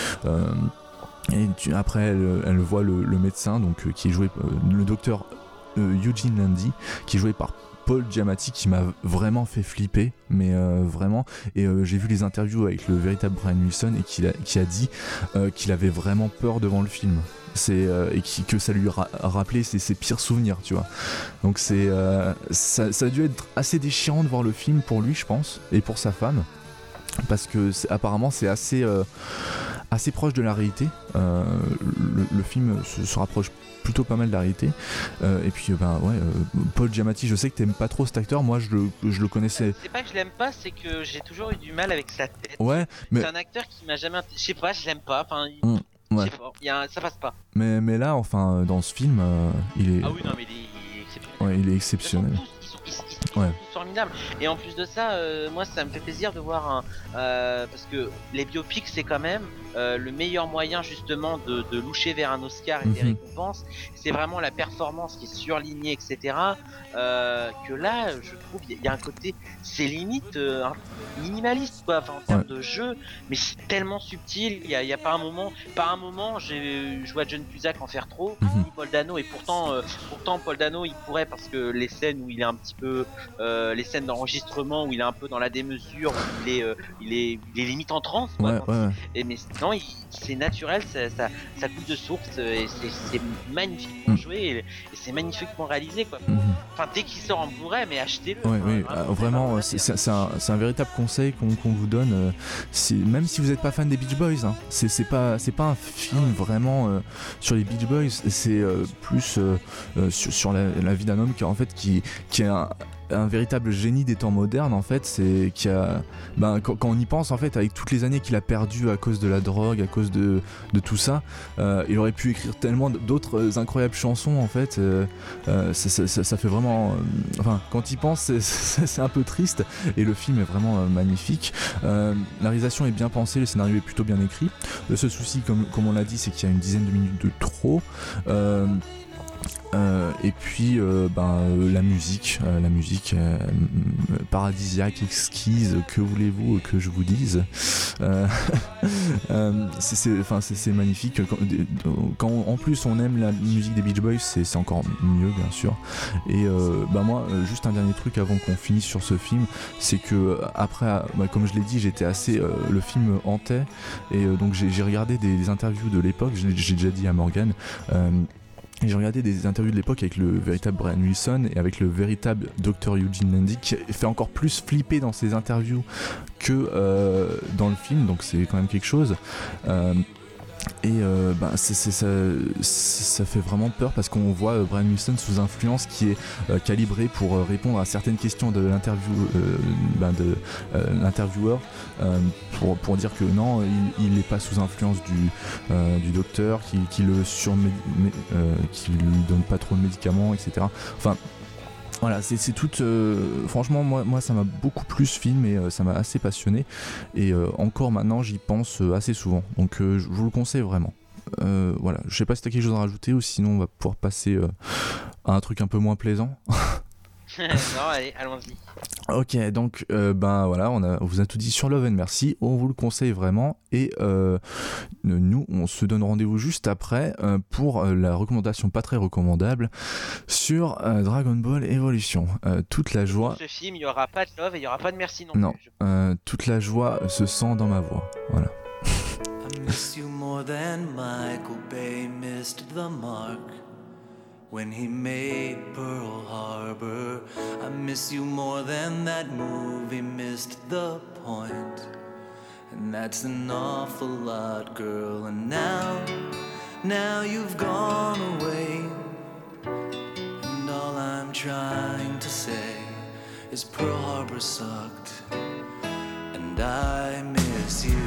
après elle voit le médecin, donc qui est joué le docteur Eugene Landy, qui est joué par Paul Giamatti, qui m'a vraiment fait flipper, mais vraiment. Et j'ai vu les interviews avec le véritable Brian Wilson et qui a dit qu'il avait vraiment peur devant le film. Que ça lui rappelait ses pires souvenirs, tu vois. Donc ça a dû être assez déchirant de voir le film pour lui, je pense, et pour sa femme, parce que apparemment c'est assez proche de la réalité. Le film se rapproche plutôt pas mal de la réalité. Et puis Paul Giamatti, je sais que t'aimes pas trop cet acteur. Moi je le connaissais. C'est pas que je l'aime pas, c'est que j'ai toujours eu du mal avec sa tête. Ouais, mais c'est un acteur qui m'a jamais, je sais pas, je l'aime pas. Enfin, moitié fort. Ça passe pas. Mais là, enfin, dans ce film, il est. Ah oui, non, mais il est exceptionnel. Ouais, il est exceptionnel. Ils sont tous formidables. Et en plus de ça, moi ça me fait plaisir de voir parce que les biopics c'est quand même le meilleur moyen justement de loucher vers un Oscar et des récompenses. C'est vraiment la performance qui est surlignée, etc. Que là, je trouve il y a un côté, c'est limite minimaliste quoi, enfin, en termes de jeu, mais c'est tellement subtil. Il y a pas un moment, je vois John Cusack en faire trop, ni Paul Dano, et pourtant Paul Dano il pourrait, parce que les scènes où il est un petit peu les scènes d'enregistrement où il est un peu dans la démesure, où il est limite en transe quoi, mais non, c'est naturel, ça coule de source, et c'est magnifiquement joué, et c'est magnifiquement réalisé quoi. Enfin, dès qu'il sort en Blu-ray, mais achetez-le. Vraiment, c'est un véritable conseil qu'on vous donne, même si vous n'êtes pas fan des Beach Boys, hein. C'est pas un film vraiment sur les Beach Boys, c'est plus sur la vie d'un homme qui est un véritable génie des temps modernes, en fait. C'est qui a, quand on y pense, en fait, avec toutes les années qu'il a perdues à cause de la drogue, à cause de tout ça, il aurait pu écrire tellement d'autres incroyables chansons, en fait. Ça fait vraiment, enfin, quand il pense, c'est un peu triste, et le film est vraiment magnifique. La réalisation est bien pensée, le scénario est plutôt bien écrit. Le seul souci, comme on l'a dit, c'est qu'il y a une dizaine de minutes de trop. Et puis la musique paradisiaque, exquise, que voulez-vous que je vous dise. C'est magnifique. Quand en plus on aime la musique des Beach Boys, c'est encore mieux, bien sûr. Et moi, juste un dernier truc avant qu'on finisse sur ce film, c'est que après, comme je l'ai dit, j'étais assez, le film hantait, et donc j'ai regardé des interviews de l'époque. J'ai déjà dit à Morgane. Et j'ai regardé des interviews de l'époque avec le véritable Brian Wilson et avec le véritable Dr Eugene Landy, qui fait encore plus flipper dans ses interviews que dans le film, donc c'est quand même quelque chose. Et ça fait vraiment peur, parce qu'on voit Brian Wilson sous influence qui est calibré pour répondre à certaines questions de l'intervieweur, pour dire que non, il n'est pas sous influence du docteur, qui lui donne pas trop de médicaments, etc. Enfin voilà, c'est tout. Franchement, moi, ça m'a beaucoup plu ce film, et ça m'a assez passionné. Et encore maintenant, j'y pense assez souvent. Donc, je vous le conseille vraiment. Voilà, je sais pas si t'as quelque chose à rajouter, ou sinon on va pouvoir passer à un truc un peu moins plaisant. Non, allez, allons-y. Ok, donc voilà, on vous a tout dit sur Love and Mercy, on vous le conseille vraiment, et nous on se donne rendez-vous juste après pour la recommandation pas très recommandable sur Dragon Ball Evolution. Toute la joie. Dans ce film, il y aura pas de love et il y aura pas de merci non plus. Toute la joie se sent dans ma voix. Voilà. I miss you more than Michael Bay missed the mark when he made Pearl Harbor. I miss you more than that movie missed the point. And that's an awful lot, girl. And now you've gone away. And all I'm trying to say is Pearl Harbor sucked. And I miss you.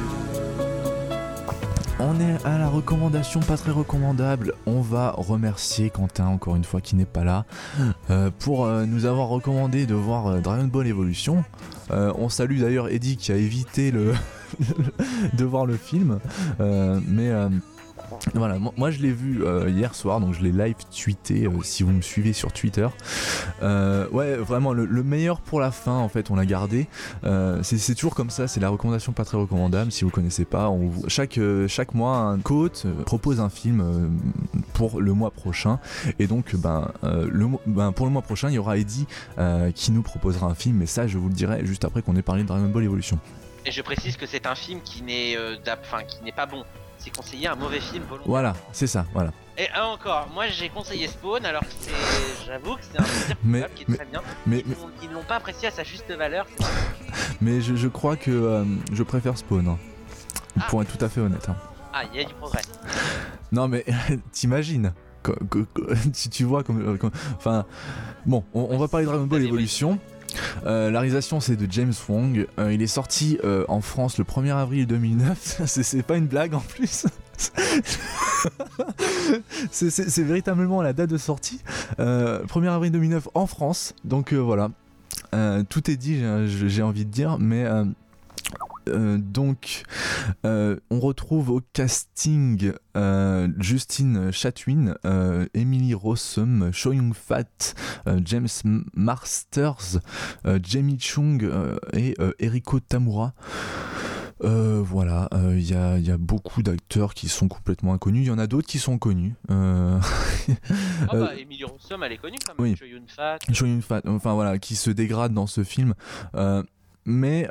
On est à la recommandation pas très recommandable. On va remercier Quentin encore une fois, qui n'est pas là, pour nous avoir recommandé de voir Dragon Ball Evolution. On salue d'ailleurs Eddie, qui a évité de voir le film, mais voilà, moi je l'ai vu hier soir, donc je l'ai live tweeté si vous me suivez sur Twitter. Ouais, vraiment le meilleur pour la fin, en fait, on l'a gardé. C'est toujours comme ça, c'est la recommandation pas très recommandable. Si vous connaissez pas, chaque mois un coach propose un film pour le mois prochain, et donc pour le mois prochain il y aura Eddie qui nous proposera un film, mais ça je vous le dirai juste après qu'on ait parlé de Dragon Ball Evolution. Et je précise que c'est un film qui n'est pas bon. C'est conseillé un mauvais film volontaire. Voilà, c'est ça, voilà. Et encore, moi j'ai conseillé Spawn, alors que j'avoue que c'est un plaisir qui est très bien. Mais ils ne l'ont pas apprécié à sa juste valeur. Mais je crois que je préfère Spawn, hein, pour être tout à fait honnête. Hein. Ah, il y a du progrès. Non mais t'imagines, tu vois comme enfin bon, on va parler de Dragon Ball Evolution. La réalisation c'est de James Wong. Il est sorti en France le 1er avril 2009. C'est pas une blague en plus. c'est véritablement la date de sortie. 1er avril 2009 en France. Donc voilà. Tout est dit, j'ai envie de dire. Mais donc, on retrouve au casting Justine Chatwin, Emily Rossum, Cho Yun-fat, James Marsters, Jamie Chung et Eriko Tamura. Voilà, il y a beaucoup d'acteurs qui sont complètement inconnus. Il y en a d'autres qui sont connus. Emily Rossum, elle est connue quand même. Oui. Cho Yun-fat, enfin voilà, qui se dégrade dans ce film. Mais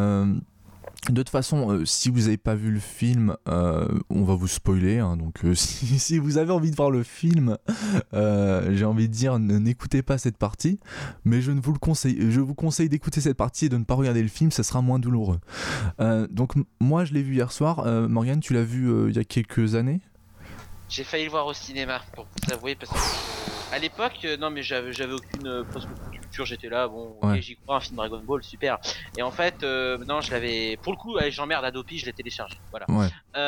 de toute façon, si vous n'avez pas vu le film, on va vous spoiler. Hein, donc, si vous avez envie de voir le film, j'ai envie de dire, n'écoutez pas cette partie. Mais je vous conseille d'écouter cette partie et de ne pas regarder le film, ça sera moins douloureux. Donc, moi, je l'ai vu hier soir. Morgane, tu l'as vu il y a quelques années ? J'ai failli le voir au cinéma, pour vous avouer, parce que à l'époque, non mais j'avais aucune culture, j'étais là, bon, Ouais. ok, j'y crois, un film Dragon Ball, super. Et en fait, non, je l'avais, pour le coup, allez, j'emmerde Adopi, je l'ai téléchargé, voilà. Ouais.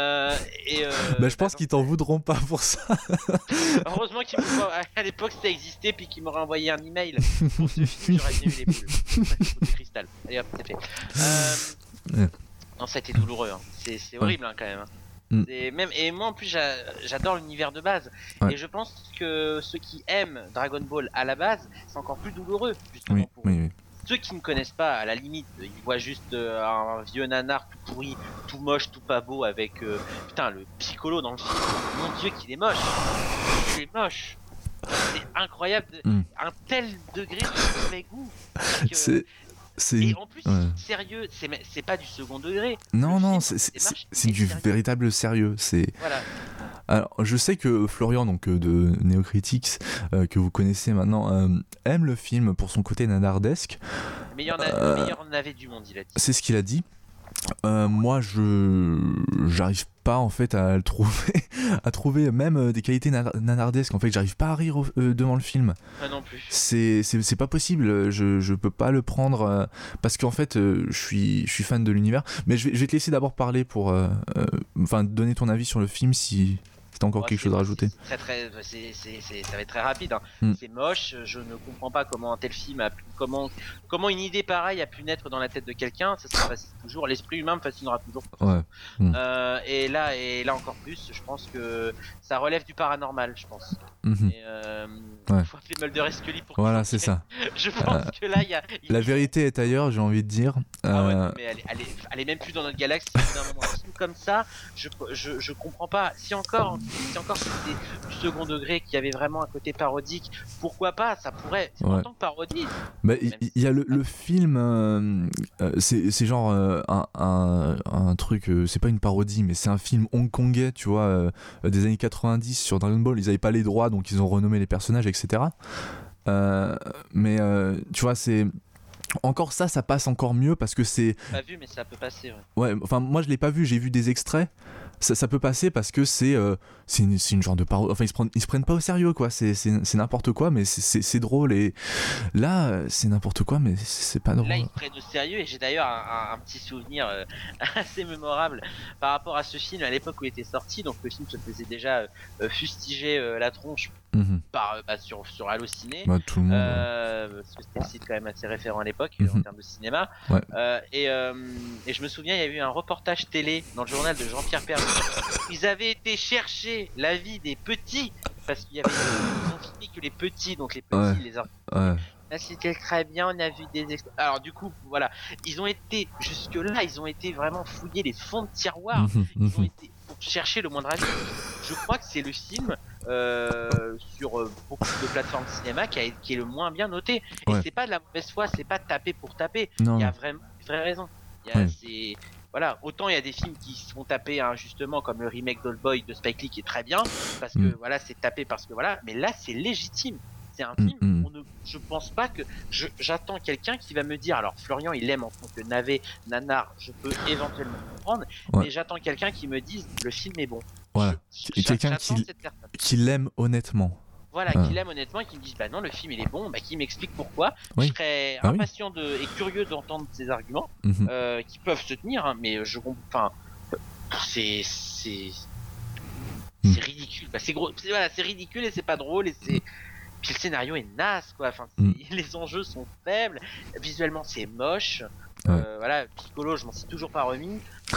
Je pense non. qu'ils t'en voudront pas pour ça. Heureusement qu'il à l'époque ça existait, puis qu'il m'aurait envoyé un email pour ce film, j'aurais bien eu les boules. De cristal. Allez hop, c'est fait. Ouais. Non, ça a été douloureux, hein. C'est horrible hein, quand même. Hein. Et moi en plus j'adore l'univers de base, Ouais. et je pense que ceux qui aiment Dragon Ball à la base, c'est encore plus douloureux justement pour eux. Oui. Ceux qui ne connaissent pas, à la limite, ils voient juste un vieux nanar tout pourri, tout moche, tout pas beau avec putain le Piccolo dans le film. Mon Dieu qu'il est moche. Il est moche. C'est incroyable, un tel degré de mauvais goût. Et en plus, sérieux, c'est pas du second degré. Non, c'est c'est du sérieux. véritable sérieux. Voilà. Alors, je sais que Florian, donc de Neocritics, que vous connaissez maintenant, aime le film pour son côté nanardesque. Le meilleur en avait du monde, il a dit. C'est ce qu'il a dit. Moi, j'arrive pas en fait à le trouver, à trouver même des qualités nanardesques. En fait, j'arrive pas à rire devant le film. Moi non plus. C'est pas possible. Je peux pas le prendre parce qu'en fait, je suis fan de l'univers. Mais je vais te laisser d'abord parler pour, donner ton avis sur le film si t'as encore quelque chose à rajouter. Ça va être très rapide. Hein. C'est moche. Je ne comprends pas comment un tel film a pu, comment une idée pareille a pu naître dans la tête de quelqu'un. Ça fascine toujours. L'esprit humain me fascinera toujours. Ouais. Et là encore plus, je pense que ça relève du paranormal, je pense. Ouais. Faut appeler Mulder et Scully pour. Voilà, c'est ça. Je pense que là, il y a. La vérité est ailleurs, j'ai envie de dire. Ah ouais, non, mais elle est même plus dans notre galaxie. D'un moment, un film comme ça, je comprends pas. Si encore c'était du second degré, qui avait vraiment un côté parodique, pourquoi pas? Ça pourrait. C'est en tant que parodie. Bah, il y a le film, c'est genre un truc, c'est pas une parodie, mais c'est un film hongkongais, tu vois, des années 90 sur Dragon Ball. Ils avaient pas les droits, donc ils ont renommé les personnages, etc. Mais tu vois, c'est encore ça passe encore mieux parce que c'est pas vu, mais ça peut passer. Ouais, enfin moi je l'ai pas vu, j'ai vu des extraits. Ça peut passer parce que c'est une genre de parodie. Enfin ils se prennent pas au sérieux quoi. C'est n'importe quoi, mais c'est drôle. Et là c'est n'importe quoi, mais c'est pas drôle. Là ils se prennent au sérieux, et j'ai d'ailleurs un petit souvenir assez mémorable par rapport à ce film à l'époque où il était sorti. Donc le film se faisait déjà fustiger la tronche sur Allociné. Bah, tout le monde. Parce que c'était un site quand même assez référent à l'époque en termes de cinéma. Ouais. Et je me souviens, il y a eu un reportage télé dans le journal de Jean-Pierre Pernaut. Ils avaient été chercher l'avis des petits, parce qu'ils ont filmé que les petits, donc les petits, les Ouais. Là, c'était très bien, on a vu des alors du coup, voilà, ils ont été jusque-là, ils ont été vraiment fouiller les fonds de tiroir, ils ont été pour chercher le moindre avis. Je crois que c'est le film sur beaucoup de plateformes de cinéma qui est le moins bien noté. Et c'est pas de la mauvaise foi, c'est pas taper pour taper. Il y a vraiment une vraie raison. Voilà, autant il y a des films qui se font taper injustement, comme le remake d'Oldboy de Spike Lee qui est très bien, parce que voilà, c'est tapé parce que voilà, mais là c'est légitime. C'est un film, je pense pas que j'attends quelqu'un qui va me dire, alors Florian il l'aime en tant que nanar, je peux éventuellement comprendre, mais j'attends quelqu'un qui me dise le film est bon. Voilà, quelqu'un qui l'aime honnêtement. Voilà, qui l'aime honnêtement et qui me dise bah non, le film il est bon, bah qui m'explique pourquoi. Je serais impatient et curieux d'entendre ces arguments qui peuvent se tenir, hein, mais c'est ridicule. Bah, c'est gros, c'est ridicule et c'est pas drôle et c'est. Puis le scénario est naze, quoi. Enfin, les enjeux sont faibles, visuellement c'est moche. Voilà, Piccolo, je m'en suis toujours pas remis.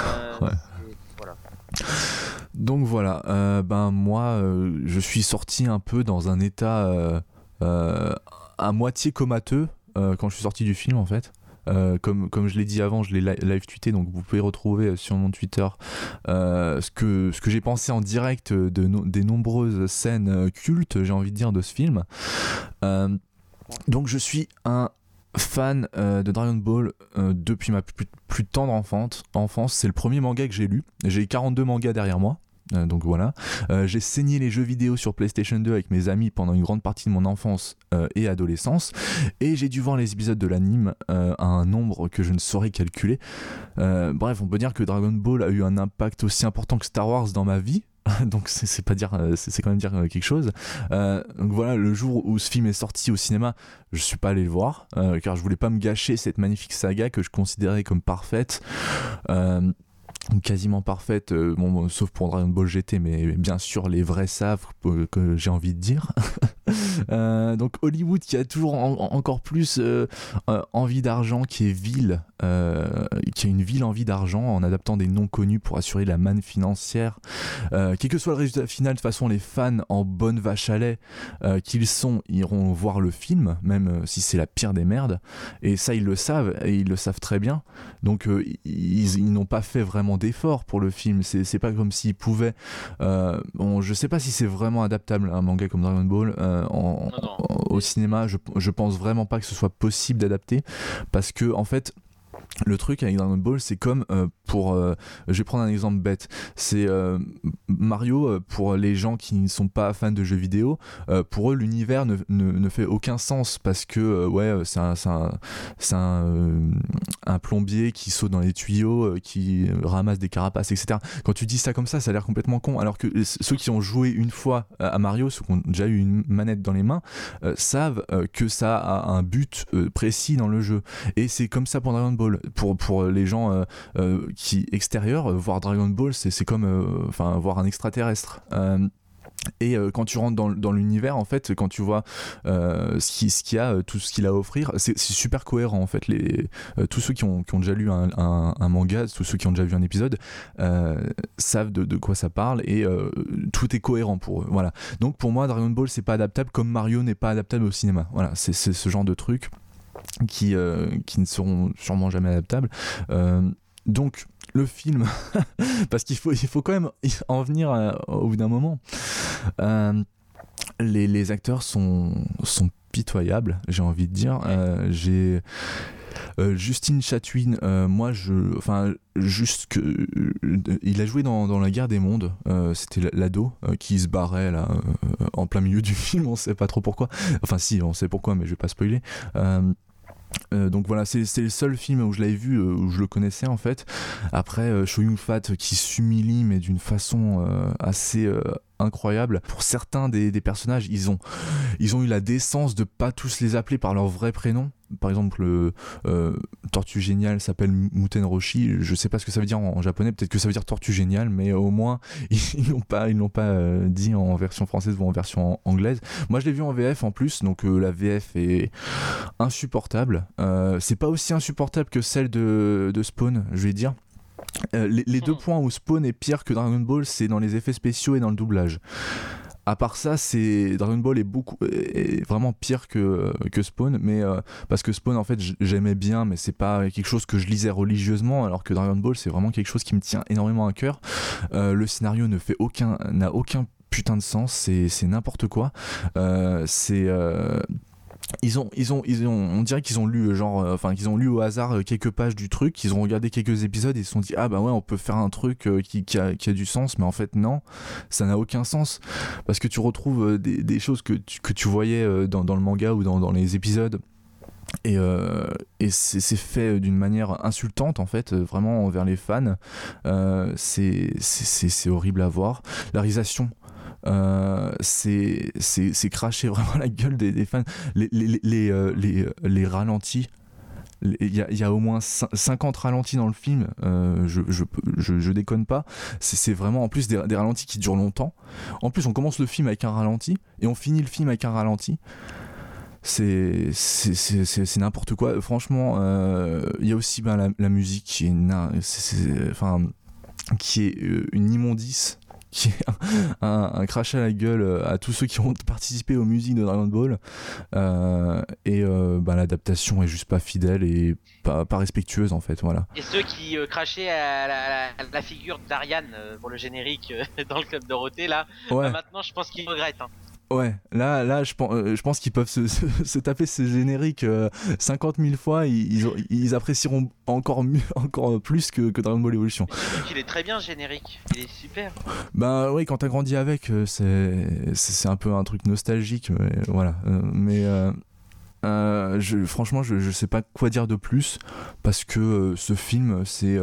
Voilà. Donc voilà, moi, je suis sorti un peu dans un état à moitié comateux quand je suis sorti du film, en fait. Comme je l'ai dit avant, je l'ai live tweeté, donc vous pouvez retrouver sur mon Twitter ce que j'ai pensé en direct des nombreuses scènes cultes, j'ai envie de dire, de ce film. Donc je suis un fan de Dragon Ball depuis ma plus tendre enfance. C'est le premier manga que j'ai lu. J'ai 42 mangas derrière moi. Donc voilà, j'ai saigné les jeux vidéo sur PlayStation 2 avec mes amis pendant une grande partie de mon enfance et adolescence, et j'ai dû voir les épisodes de l'anime à un nombre que je ne saurais calculer. Bref, on peut dire que Dragon Ball a eu un impact aussi important que Star Wars dans ma vie. Donc c'est quand même dire quelque chose. Donc voilà, le jour où ce film est sorti au cinéma, je suis pas allé le voir car je voulais pas me gâcher cette magnifique saga que je considérais comme parfaite. Quasiment parfaite, sauf pour Dragon Ball GT, mais bien sûr les vrais savent que j'ai envie de dire. Donc Hollywood qui a toujours encore plus envie d'argent, qui est vil, qui a une vile envie d'argent en adaptant des noms connus pour assurer la manne financière. Quel que soit le résultat final, de toute façon les fans en bonne vache à lait qu'ils sont iront voir le film, même si c'est la pire des merdes, et ça ils le savent, et ils le savent très bien. Donc ils n'ont pas fait vraiment d'efforts pour le film, c'est pas comme s'ils pouvaient je sais pas si c'est vraiment adaptable un manga comme Dragon Ball au cinéma. Je pense vraiment pas que ce soit possible d'adapter, parce que en fait le truc avec Dragon Ball, c'est comme je vais prendre un exemple bête, c'est Mario, pour les gens qui ne sont pas fans de jeux vidéo, pour eux l'univers ne fait aucun sens, parce que c'est un plombier qui saute dans les tuyaux, qui ramasse des carapaces, etc. Quand tu dis ça comme ça a l'air complètement con, alors que ceux qui ont joué une fois à Mario, ceux qui ont déjà eu une manette dans les mains, savent que ça a un but précis dans le jeu, et c'est comme ça pour Dragon Ball. Pour les gens qui extérieurs, voir Dragon Ball c'est comme voir un extraterrestre. Et quand tu rentres dans l'univers, en fait, quand tu vois ce qu'il y a, tout ce qu'il a à offrir, c'est super cohérent, en fait. Tous ceux qui ont déjà lu un manga, tous ceux qui ont déjà vu un épisode, savent de quoi ça parle, et tout est cohérent pour eux. Voilà. Donc pour moi, Dragon Ball, c'est pas adaptable, comme Mario n'est pas adaptable au cinéma. Voilà, c'est ce genre de trucs qui ne seront sûrement jamais adaptables. Donc le film, parce qu'il faut quand même en venir au bout d'un moment, les acteurs sont pitoyables, j'ai envie de dire. J'ai Justine Chatwin, il a joué dans La Guerre des Mondes, c'était l'ado qui se barrait là en plein milieu du film, on sait pas trop pourquoi, enfin si, on sait pourquoi, mais je vais pas spoiler. Donc voilà, c'est le seul film où je l'avais vu, où je le connaissais en fait. Après, Chow Yun-fat qui s'humilie, mais d'une façon assez incroyable. Pour certains des personnages, ils ont eu la décence de pas tous les appeler par leur vrai prénom. Par exemple, Tortue Géniale s'appelle Muten Roshi. Je sais pas ce que ça veut dire en japonais, peut-être que ça veut dire Tortue Géniale, mais au moins ils l'ont pas dit en version française ou en version anglaise. Moi je l'ai vu en VF en plus, donc la VF est insupportable. C'est pas aussi insupportable que celle de Spawn, je vais dire. Les deux points où Spawn est pire que Dragon Ball, c'est dans les effets spéciaux et dans le doublage. À part ça, Dragon Ball est vraiment pire que Spawn, mais parce que Spawn en fait j'aimais bien, mais c'est pas quelque chose que je lisais religieusement, alors que Dragon Ball c'est vraiment quelque chose qui me tient énormément à cœur. Le scénario n'a aucun putain de sens, c'est n'importe quoi. On dirait qu'ils ont lu qu'ils ont lu au hasard quelques pages du truc, qu'ils ont regardé quelques épisodes et ils se sont dit ah bah ouais, on peut faire un truc qui a du sens, mais en fait non, ça n'a aucun sens, parce que tu retrouves des choses que tu voyais dans le manga ou dans les épisodes. Et c'est fait d'une manière insultante en fait, vraiment envers les fans. C'est horrible à voir. La réalisation, c'est cracher vraiment la gueule des fans. Les ralentis Il y a au moins 50 ralentis dans le film, je déconne pas. C'est vraiment en plus des ralentis qui durent longtemps. En plus, on commence le film avec un ralenti et on finit le film avec un ralenti. C'est n'importe quoi. Franchement, il y a aussi la musique qui est une immondice, qui est un crachat à la gueule à tous ceux qui ont participé aux musiques de Dragon Ball. L'adaptation est juste pas fidèle et pas respectueuse en fait, voilà. Et ceux qui crachaient à la figure d'Ariane pour le générique dans le club Dorothée là, Ouais. maintenant je pense qu'ils regrettent. Hein. Ouais, là je pense qu'ils peuvent se taper ce générique 50 000 fois, ils apprécieront encore plus que Dragon Ball Evolution. Il est très bien ce générique, il est super. Bah oui, quand t'as grandi avec, c'est un peu un truc nostalgique, mais voilà. Franchement, je sais pas quoi dire de plus, parce que ce film, c'est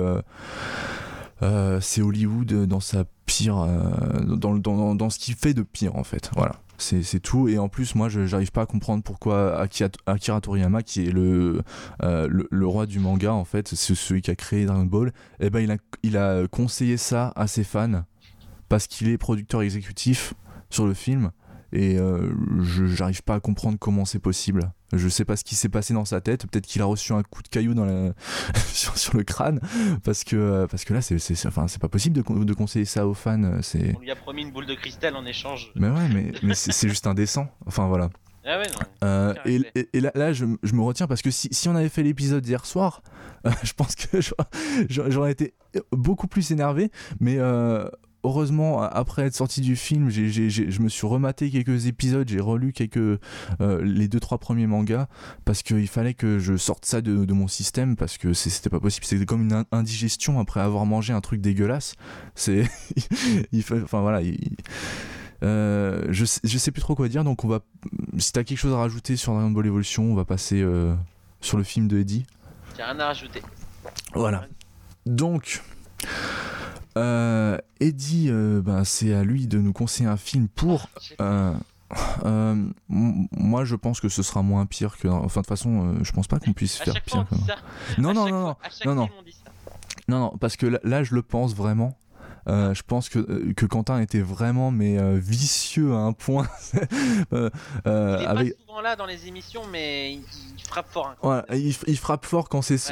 Hollywood dans sa pire, dans ce qu'il fait de pire en fait, voilà. C'est tout, et en plus moi j'arrive pas à comprendre pourquoi Akira Toriyama, qui est le roi du manga en fait, c'est celui qui a créé Dragon Ball, et ben il a conseillé ça à ses fans parce qu'il est producteur exécutif sur le film, et j'arrive pas à comprendre comment c'est possible. Je sais pas ce qui s'est passé dans sa tête, peut-être qu'il a reçu un coup de caillou sur le crâne, parce que là c'est pas possible de conseiller ça aux fans. On lui a promis une boule de cristal en échange. Mais ouais, mais c'est juste indécent. Enfin voilà. Ah ouais, non. Et là je me retiens parce que si on avait fait l'épisode hier soir, je pense que j'aurais été beaucoup plus énervé, mais heureusement, après être sorti du film, je me suis rematé quelques épisodes, j'ai relu les 2-3 premiers mangas, parce qu'il fallait que je sorte ça de mon système, parce que c'était pas possible, c'était comme une indigestion après avoir mangé un truc dégueulasse. Je sais plus trop quoi dire, donc si t'as quelque chose à rajouter sur Dragon Ball Evolution, on va passer sur le film de Eddie. J'ai rien à rajouter. Voilà. Donc Eddie, c'est à lui de nous conseiller un film pour. Moi, je pense que ce sera moins pire que. Enfin, de toute façon, je pense pas qu'on puisse faire pire. Non, parce que là, je le pense vraiment. Je pense que Quentin était vraiment vicieux à un point. Il est pas souvent là dans les émissions, mais il frappe fort. Hein, ouais, il frappe fort quand c'est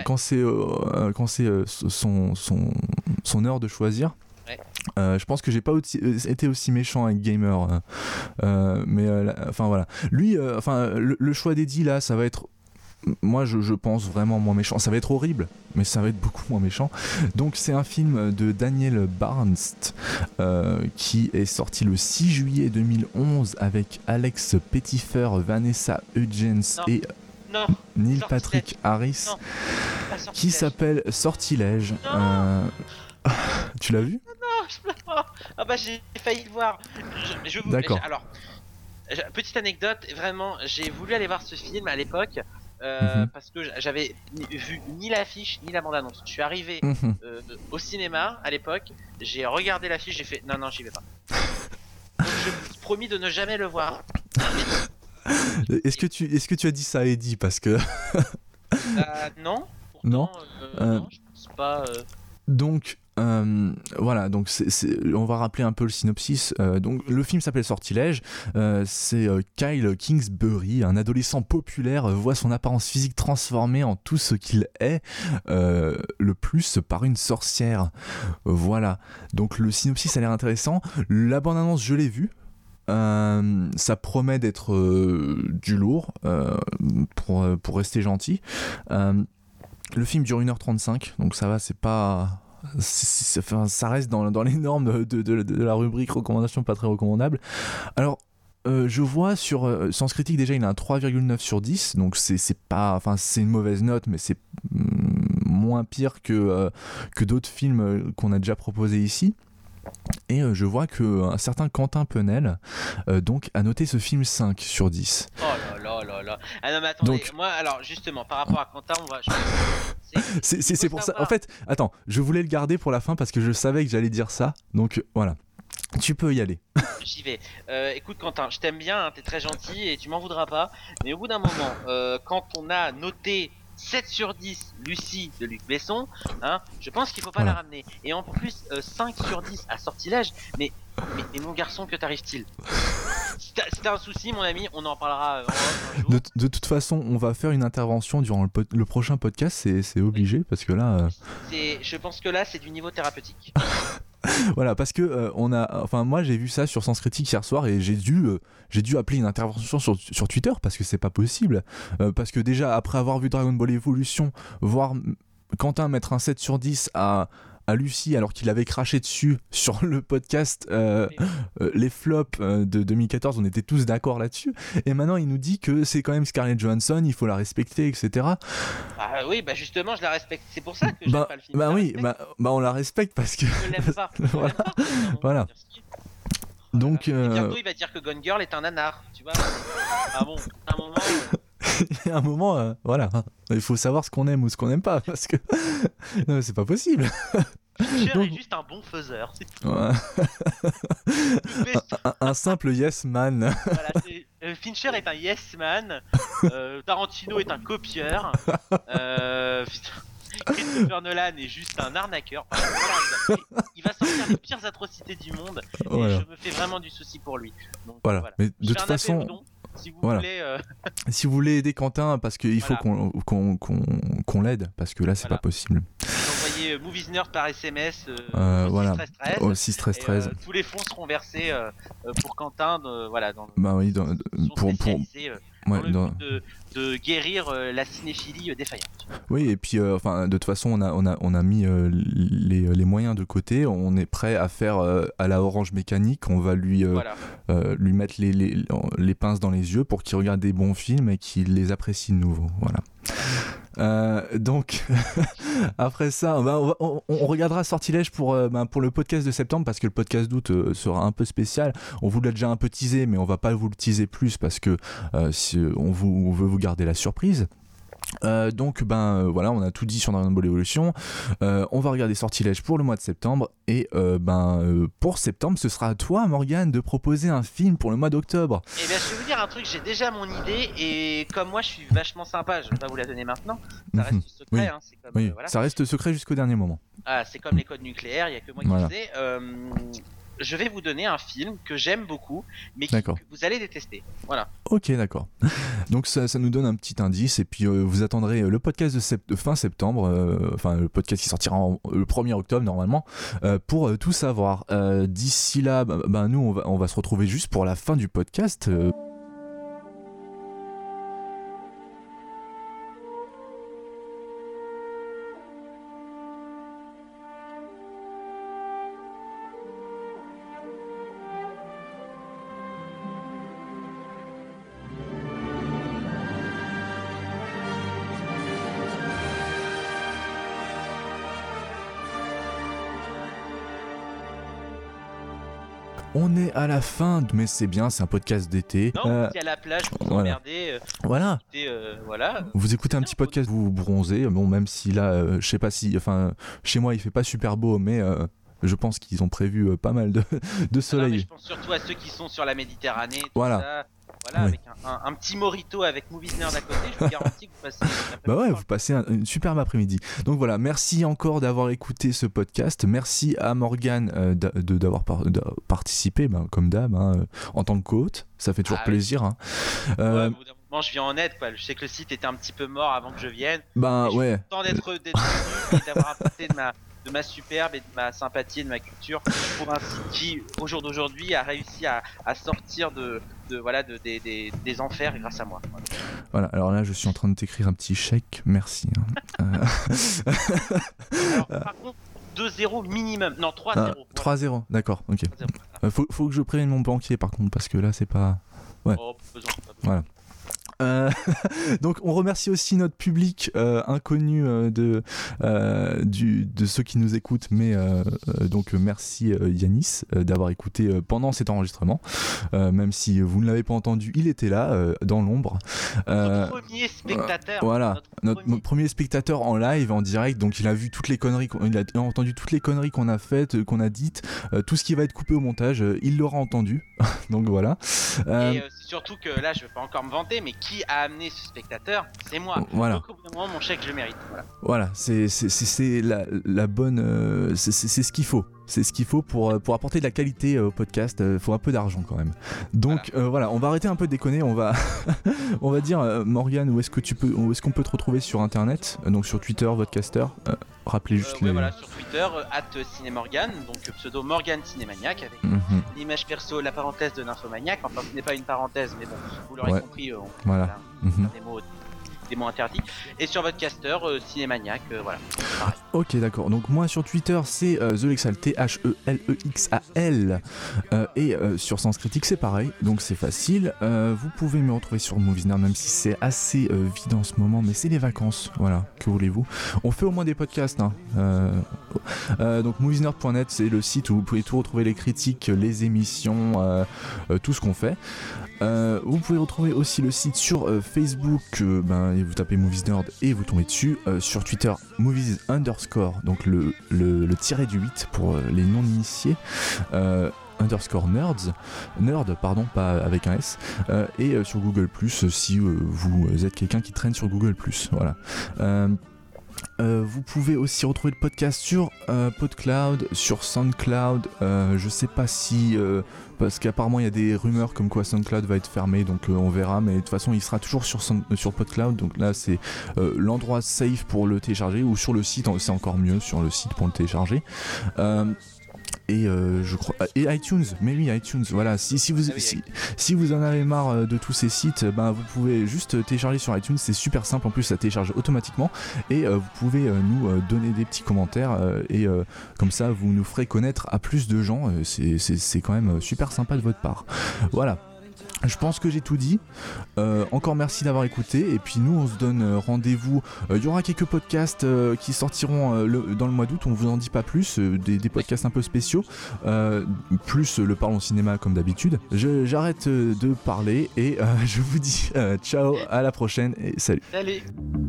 son heure de choisir. Ouais. Je pense que j'ai pas été aussi méchant avec Gamer, enfin voilà. Lui, le choix d'Eddie là, ça va être. Moi je pense vraiment moins méchant, ça va être horrible mais ça va être beaucoup moins méchant. Donc c'est un film de Daniel Barnes qui est sorti le 6 juillet 2011 avec Alex Pettyfer, Vanessa Hudgens et Neil Patrick Harris, qui s'appelle Sortilège. Tu l'as vu? Non. Ah bah j'ai failli le voir. D'accord. Alors, petite anecdote, vraiment, j'ai voulu aller voir ce film à l'époque. Parce que j'avais vu ni l'affiche ni la bande-annonce. Je suis arrivé au cinéma à l'époque, j'ai regardé l'affiche, j'ai fait non, j'y vais pas. Donc je me suis promis de ne jamais le voir. Est-ce que tu as dit ça à Eddie, parce que non. Pourtant, non, je pense pas. Donc voilà, donc on va rappeler un peu le synopsis. Donc le film s'appelle Sortilège. C'est Kyle Kingsbury, un adolescent populaire, voit son apparence physique transformée en tout ce qu'il est, le plus par une sorcière. Voilà. Donc le synopsis a l'air intéressant. La bande-annonce, je l'ai vue. Ça promet d'être du lourd, pour rester gentil. Le film dure 1h35, donc ça va, c'est pas. Ça reste dans les normes de la rubrique recommandation pas très recommandable. Alors je vois sur Sens Critique, déjà il a un 3,9 sur 10, donc c'est pas, enfin c'est une mauvaise note, mais c'est moins pire que d'autres films qu'on a déjà proposés ici. Et je vois qu'un certain Quentin Penel donc a noté ce film 5 sur 10. Oh là. Ah non mais attendez, donc, moi alors justement par rapport à Quentin, c'est pour ça. En fait, attends, je voulais le garder pour la fin parce que je savais que j'allais dire ça. Donc voilà, tu peux y aller. J'y vais. Écoute Quentin, je t'aime bien, hein, t'es très gentil et tu m'en voudras pas. Mais au bout d'un moment, quand on a noté 7 sur 10 Lucie de Luc Besson, hein, je pense qu'il faut pas Voilà. la ramener. Et en plus 5 sur 10 à Sortilège, mais mon garçon, que t'arrive-t-il? Si t'as un souci, mon ami, on en parlera un jour. De toute façon, on va faire une intervention durant le prochain podcast, c'est obligé, parce que là... Je pense que là, c'est du niveau thérapeutique. Voilà, parce que moi j'ai vu ça sur Sens Critique hier soir et j'ai dû appeler une intervention sur Twitter parce que c'est pas possible. Parce que déjà, après avoir vu Dragon Ball Evolution, voir Quentin mettre un 7 sur 10 à Lucie alors qu'il avait craché dessus sur le podcast les flops de 2014, on était tous d'accord là-dessus, et maintenant il nous dit que c'est quand même Scarlett Johansson, il faut la respecter, etc. Ah oui, bah justement, je la respecte, c'est pour ça que j'aime pas le film. On la respecte parce que je l'aime pas. Voilà. Voilà. Donc bientôt il va dire que Gone Girl est un nanar, tu vois. Ah bon, à un moment il y a un moment voilà, il faut savoir ce qu'on aime ou ce qu'on n'aime pas, parce que non, mais c'est pas possible. Fincher Donc... est juste un bon faiseur, c'est tout. Ouais. un simple yes man. Voilà, Fincher est un yes man, Tarantino est un copieur, Christopher Nolan est juste un arnaqueur. Voilà, il va sortir les pires atrocités du monde, et voilà. je me fais vraiment du souci pour lui. Donc, voilà. Mais de toute façon, si vous voilà. voulez, si vous voulez aider Quentin, parce qu'il faut voilà. qu'on l'aide, parce que là c'est Voilà. pas possible. envoyez Movies Nerd par SMS voilà. au 61313. tous les fonds seront versés pour Quentin voilà, dans bah oui, pour ouais, dans le but de guérir la cinéphilie défaillante. Oui, et puis de toute façon on a mis les moyens de côté, on est prêt à faire à la Orange Mécanique, on va lui mettre les pinces dans les yeux pour qu'il regarde des bons films et qu'il les apprécie de nouveau, voilà. Donc après ça on regardera Sortilège pour le podcast de septembre, parce que le podcast d'août sera un peu spécial. On vous l'a déjà un peu teasé, mais on va pas vous le teaser plus parce que on veut vous garder la surprise. Donc voilà, on a tout dit sur Dragon Ball Evolution. On va regarder Sortilège pour le mois de septembre, et pour septembre ce sera à toi, Morgane, de proposer un film pour le mois d'octobre. Et bien je vais vous dire un truc, j'ai déjà mon idée, et comme moi je suis vachement sympa, je vais pas vous la donner maintenant, ça reste secret, oui. hein, c'est comme, oui, voilà. Ça reste secret jusqu'au dernier moment. Ah, c'est comme les codes nucléaires, il y a que moi voilà. qui le sais. Je vais vous donner un film que j'aime beaucoup, mais que vous allez détester. Voilà. Ok, d'accord. Donc ça nous donne un petit indice, et puis vous attendrez le podcast de fin septembre, le podcast qui sortira le 1er octobre normalement, pour tout savoir. D'ici là, nous on va se retrouver juste pour la fin du podcast. On est à la fin, mais c'est bien, c'est un podcast d'été. Non, vous étiez à la plage, vous emmerdez. Voilà. Voilà. Vous écoutez un petit podcast, vous vous bronzez. Bon, même si là, je sais pas si, chez moi il fait pas super beau, mais je pense qu'ils ont prévu pas mal de soleil. Non, mais je pense surtout à ceux qui sont sur la Méditerranée. Tout voilà. Ça. Voilà, oui. Avec un petit morito avec Movies Nerd à côté, je vous garantis que vous passez vous passez une superbe après-midi. Donc voilà, merci encore d'avoir écouté ce podcast. Merci à Morgane d'avoir participé, comme d'hab, en tant que co-hôte. Ça fait toujours plaisir. Hein. Ouais, au bout d'un moment, je viens en aide, quoi. Je sais que le site était un petit peu mort avant que je vienne. Ouais. Je suis content d'être venu et d'avoir apporté de ma superbe et de ma sympathie et de ma culture pour un site qui, au jour d'aujourd'hui, a réussi à sortir des enfers grâce à moi. Voilà, alors là je suis en train de t'écrire un petit chèque, merci. Alors, par contre, 2-0 minimum, non 3-0. 3-0, d'accord, ok. 3-0, faut que je prévienne mon banquier par contre, parce que là c'est pas... Ouais. Oh, pas besoin. Voilà. Donc on remercie aussi notre public inconnu de ceux qui nous écoutent, mais donc merci Yanis d'avoir écouté pendant cet enregistrement, même si vous ne l'avez pas entendu, il était là dans l'ombre. Notre premier spectateur. Voilà, notre premier spectateur en live, en direct, donc il a vu toutes les conneries, il a entendu toutes les conneries qu'on a faites, qu'on a dites, tout ce qui va être coupé au montage, il l'aura entendu. Donc voilà. Et c'est surtout que là, je veux pas encore me vanter, mais qui qui a amené ce spectateur, c'est moi. Voilà. Donc au bout d'un moment, mon chèque, je le mérite. Voilà, c'est la bonne, c'est ce qu'il faut. C'est ce qu'il faut pour apporter de la qualité au podcast. Faut un peu d'argent quand même. Donc voilà, on va arrêter un peu de déconner. On va on va dire Morgane, où est-ce qu'on peut te retrouver sur internet, donc sur Twitter, Vodcaster. Rappelez juste les. Voilà, sur Twitter @cinémorgane, donc pseudo Morgane Cinémaniac avec l'image perso, la parenthèse de Nymphomaniac. Enfin, ce n'est pas une parenthèse, mais bon, vous l'aurez compris. Voilà. Des mots interdits. Et sur Vodcaster, Cinémaniac, voilà. Pareil. Ok, d'accord. Donc moi sur Twitter c'est TheLexal, TheLexal. Et sur Sens Critique c'est pareil, donc c'est facile. Vous pouvez me retrouver sur Movies Nerd, même si c'est assez vide en ce moment, mais c'est les vacances, voilà, que voulez-vous. On fait au moins des podcasts, hein. Donc moviesnerd.net, c'est le site où vous pouvez tout retrouver, les critiques, les émissions, tout ce qu'on fait. Vous pouvez retrouver aussi le site sur Facebook, vous tapez Movies Nerd et vous tombez dessus. Sur Twitter, Movies_, donc le tiré du 8 pour les non-initiés. Nerd, pardon, pas avec un S, et sur Google+, si vous êtes quelqu'un qui traîne sur Google+, voilà. Vous pouvez aussi retrouver le podcast sur PodCloud, sur SoundCloud. Je sais pas si parce qu'apparemment il y a des rumeurs comme quoi SoundCloud va être fermé, donc on verra, mais de toute façon il sera toujours sur PodCloud, donc là c'est l'endroit safe pour le télécharger, ou sur le site, c'est encore mieux sur le site pour le télécharger. Et je crois et iTunes, mais oui, iTunes, voilà. Si vous en avez marre de tous ces sites, vous pouvez juste télécharger sur iTunes, c'est super simple, en plus ça télécharge automatiquement, et vous pouvez nous donner des petits commentaires, et comme ça vous nous ferez connaître à plus de gens. C'est quand même super sympa de votre part. Voilà. Je pense que j'ai tout dit. Encore merci d'avoir écouté. Et puis nous, on se donne rendez-vous. Il y aura quelques podcasts qui sortiront dans le mois d'août. On vous en dit pas plus. Des podcasts un peu spéciaux. Plus le Parlons Cinéma comme d'habitude. J'arrête de parler et je vous dis ciao, à la prochaine et salut. Salut.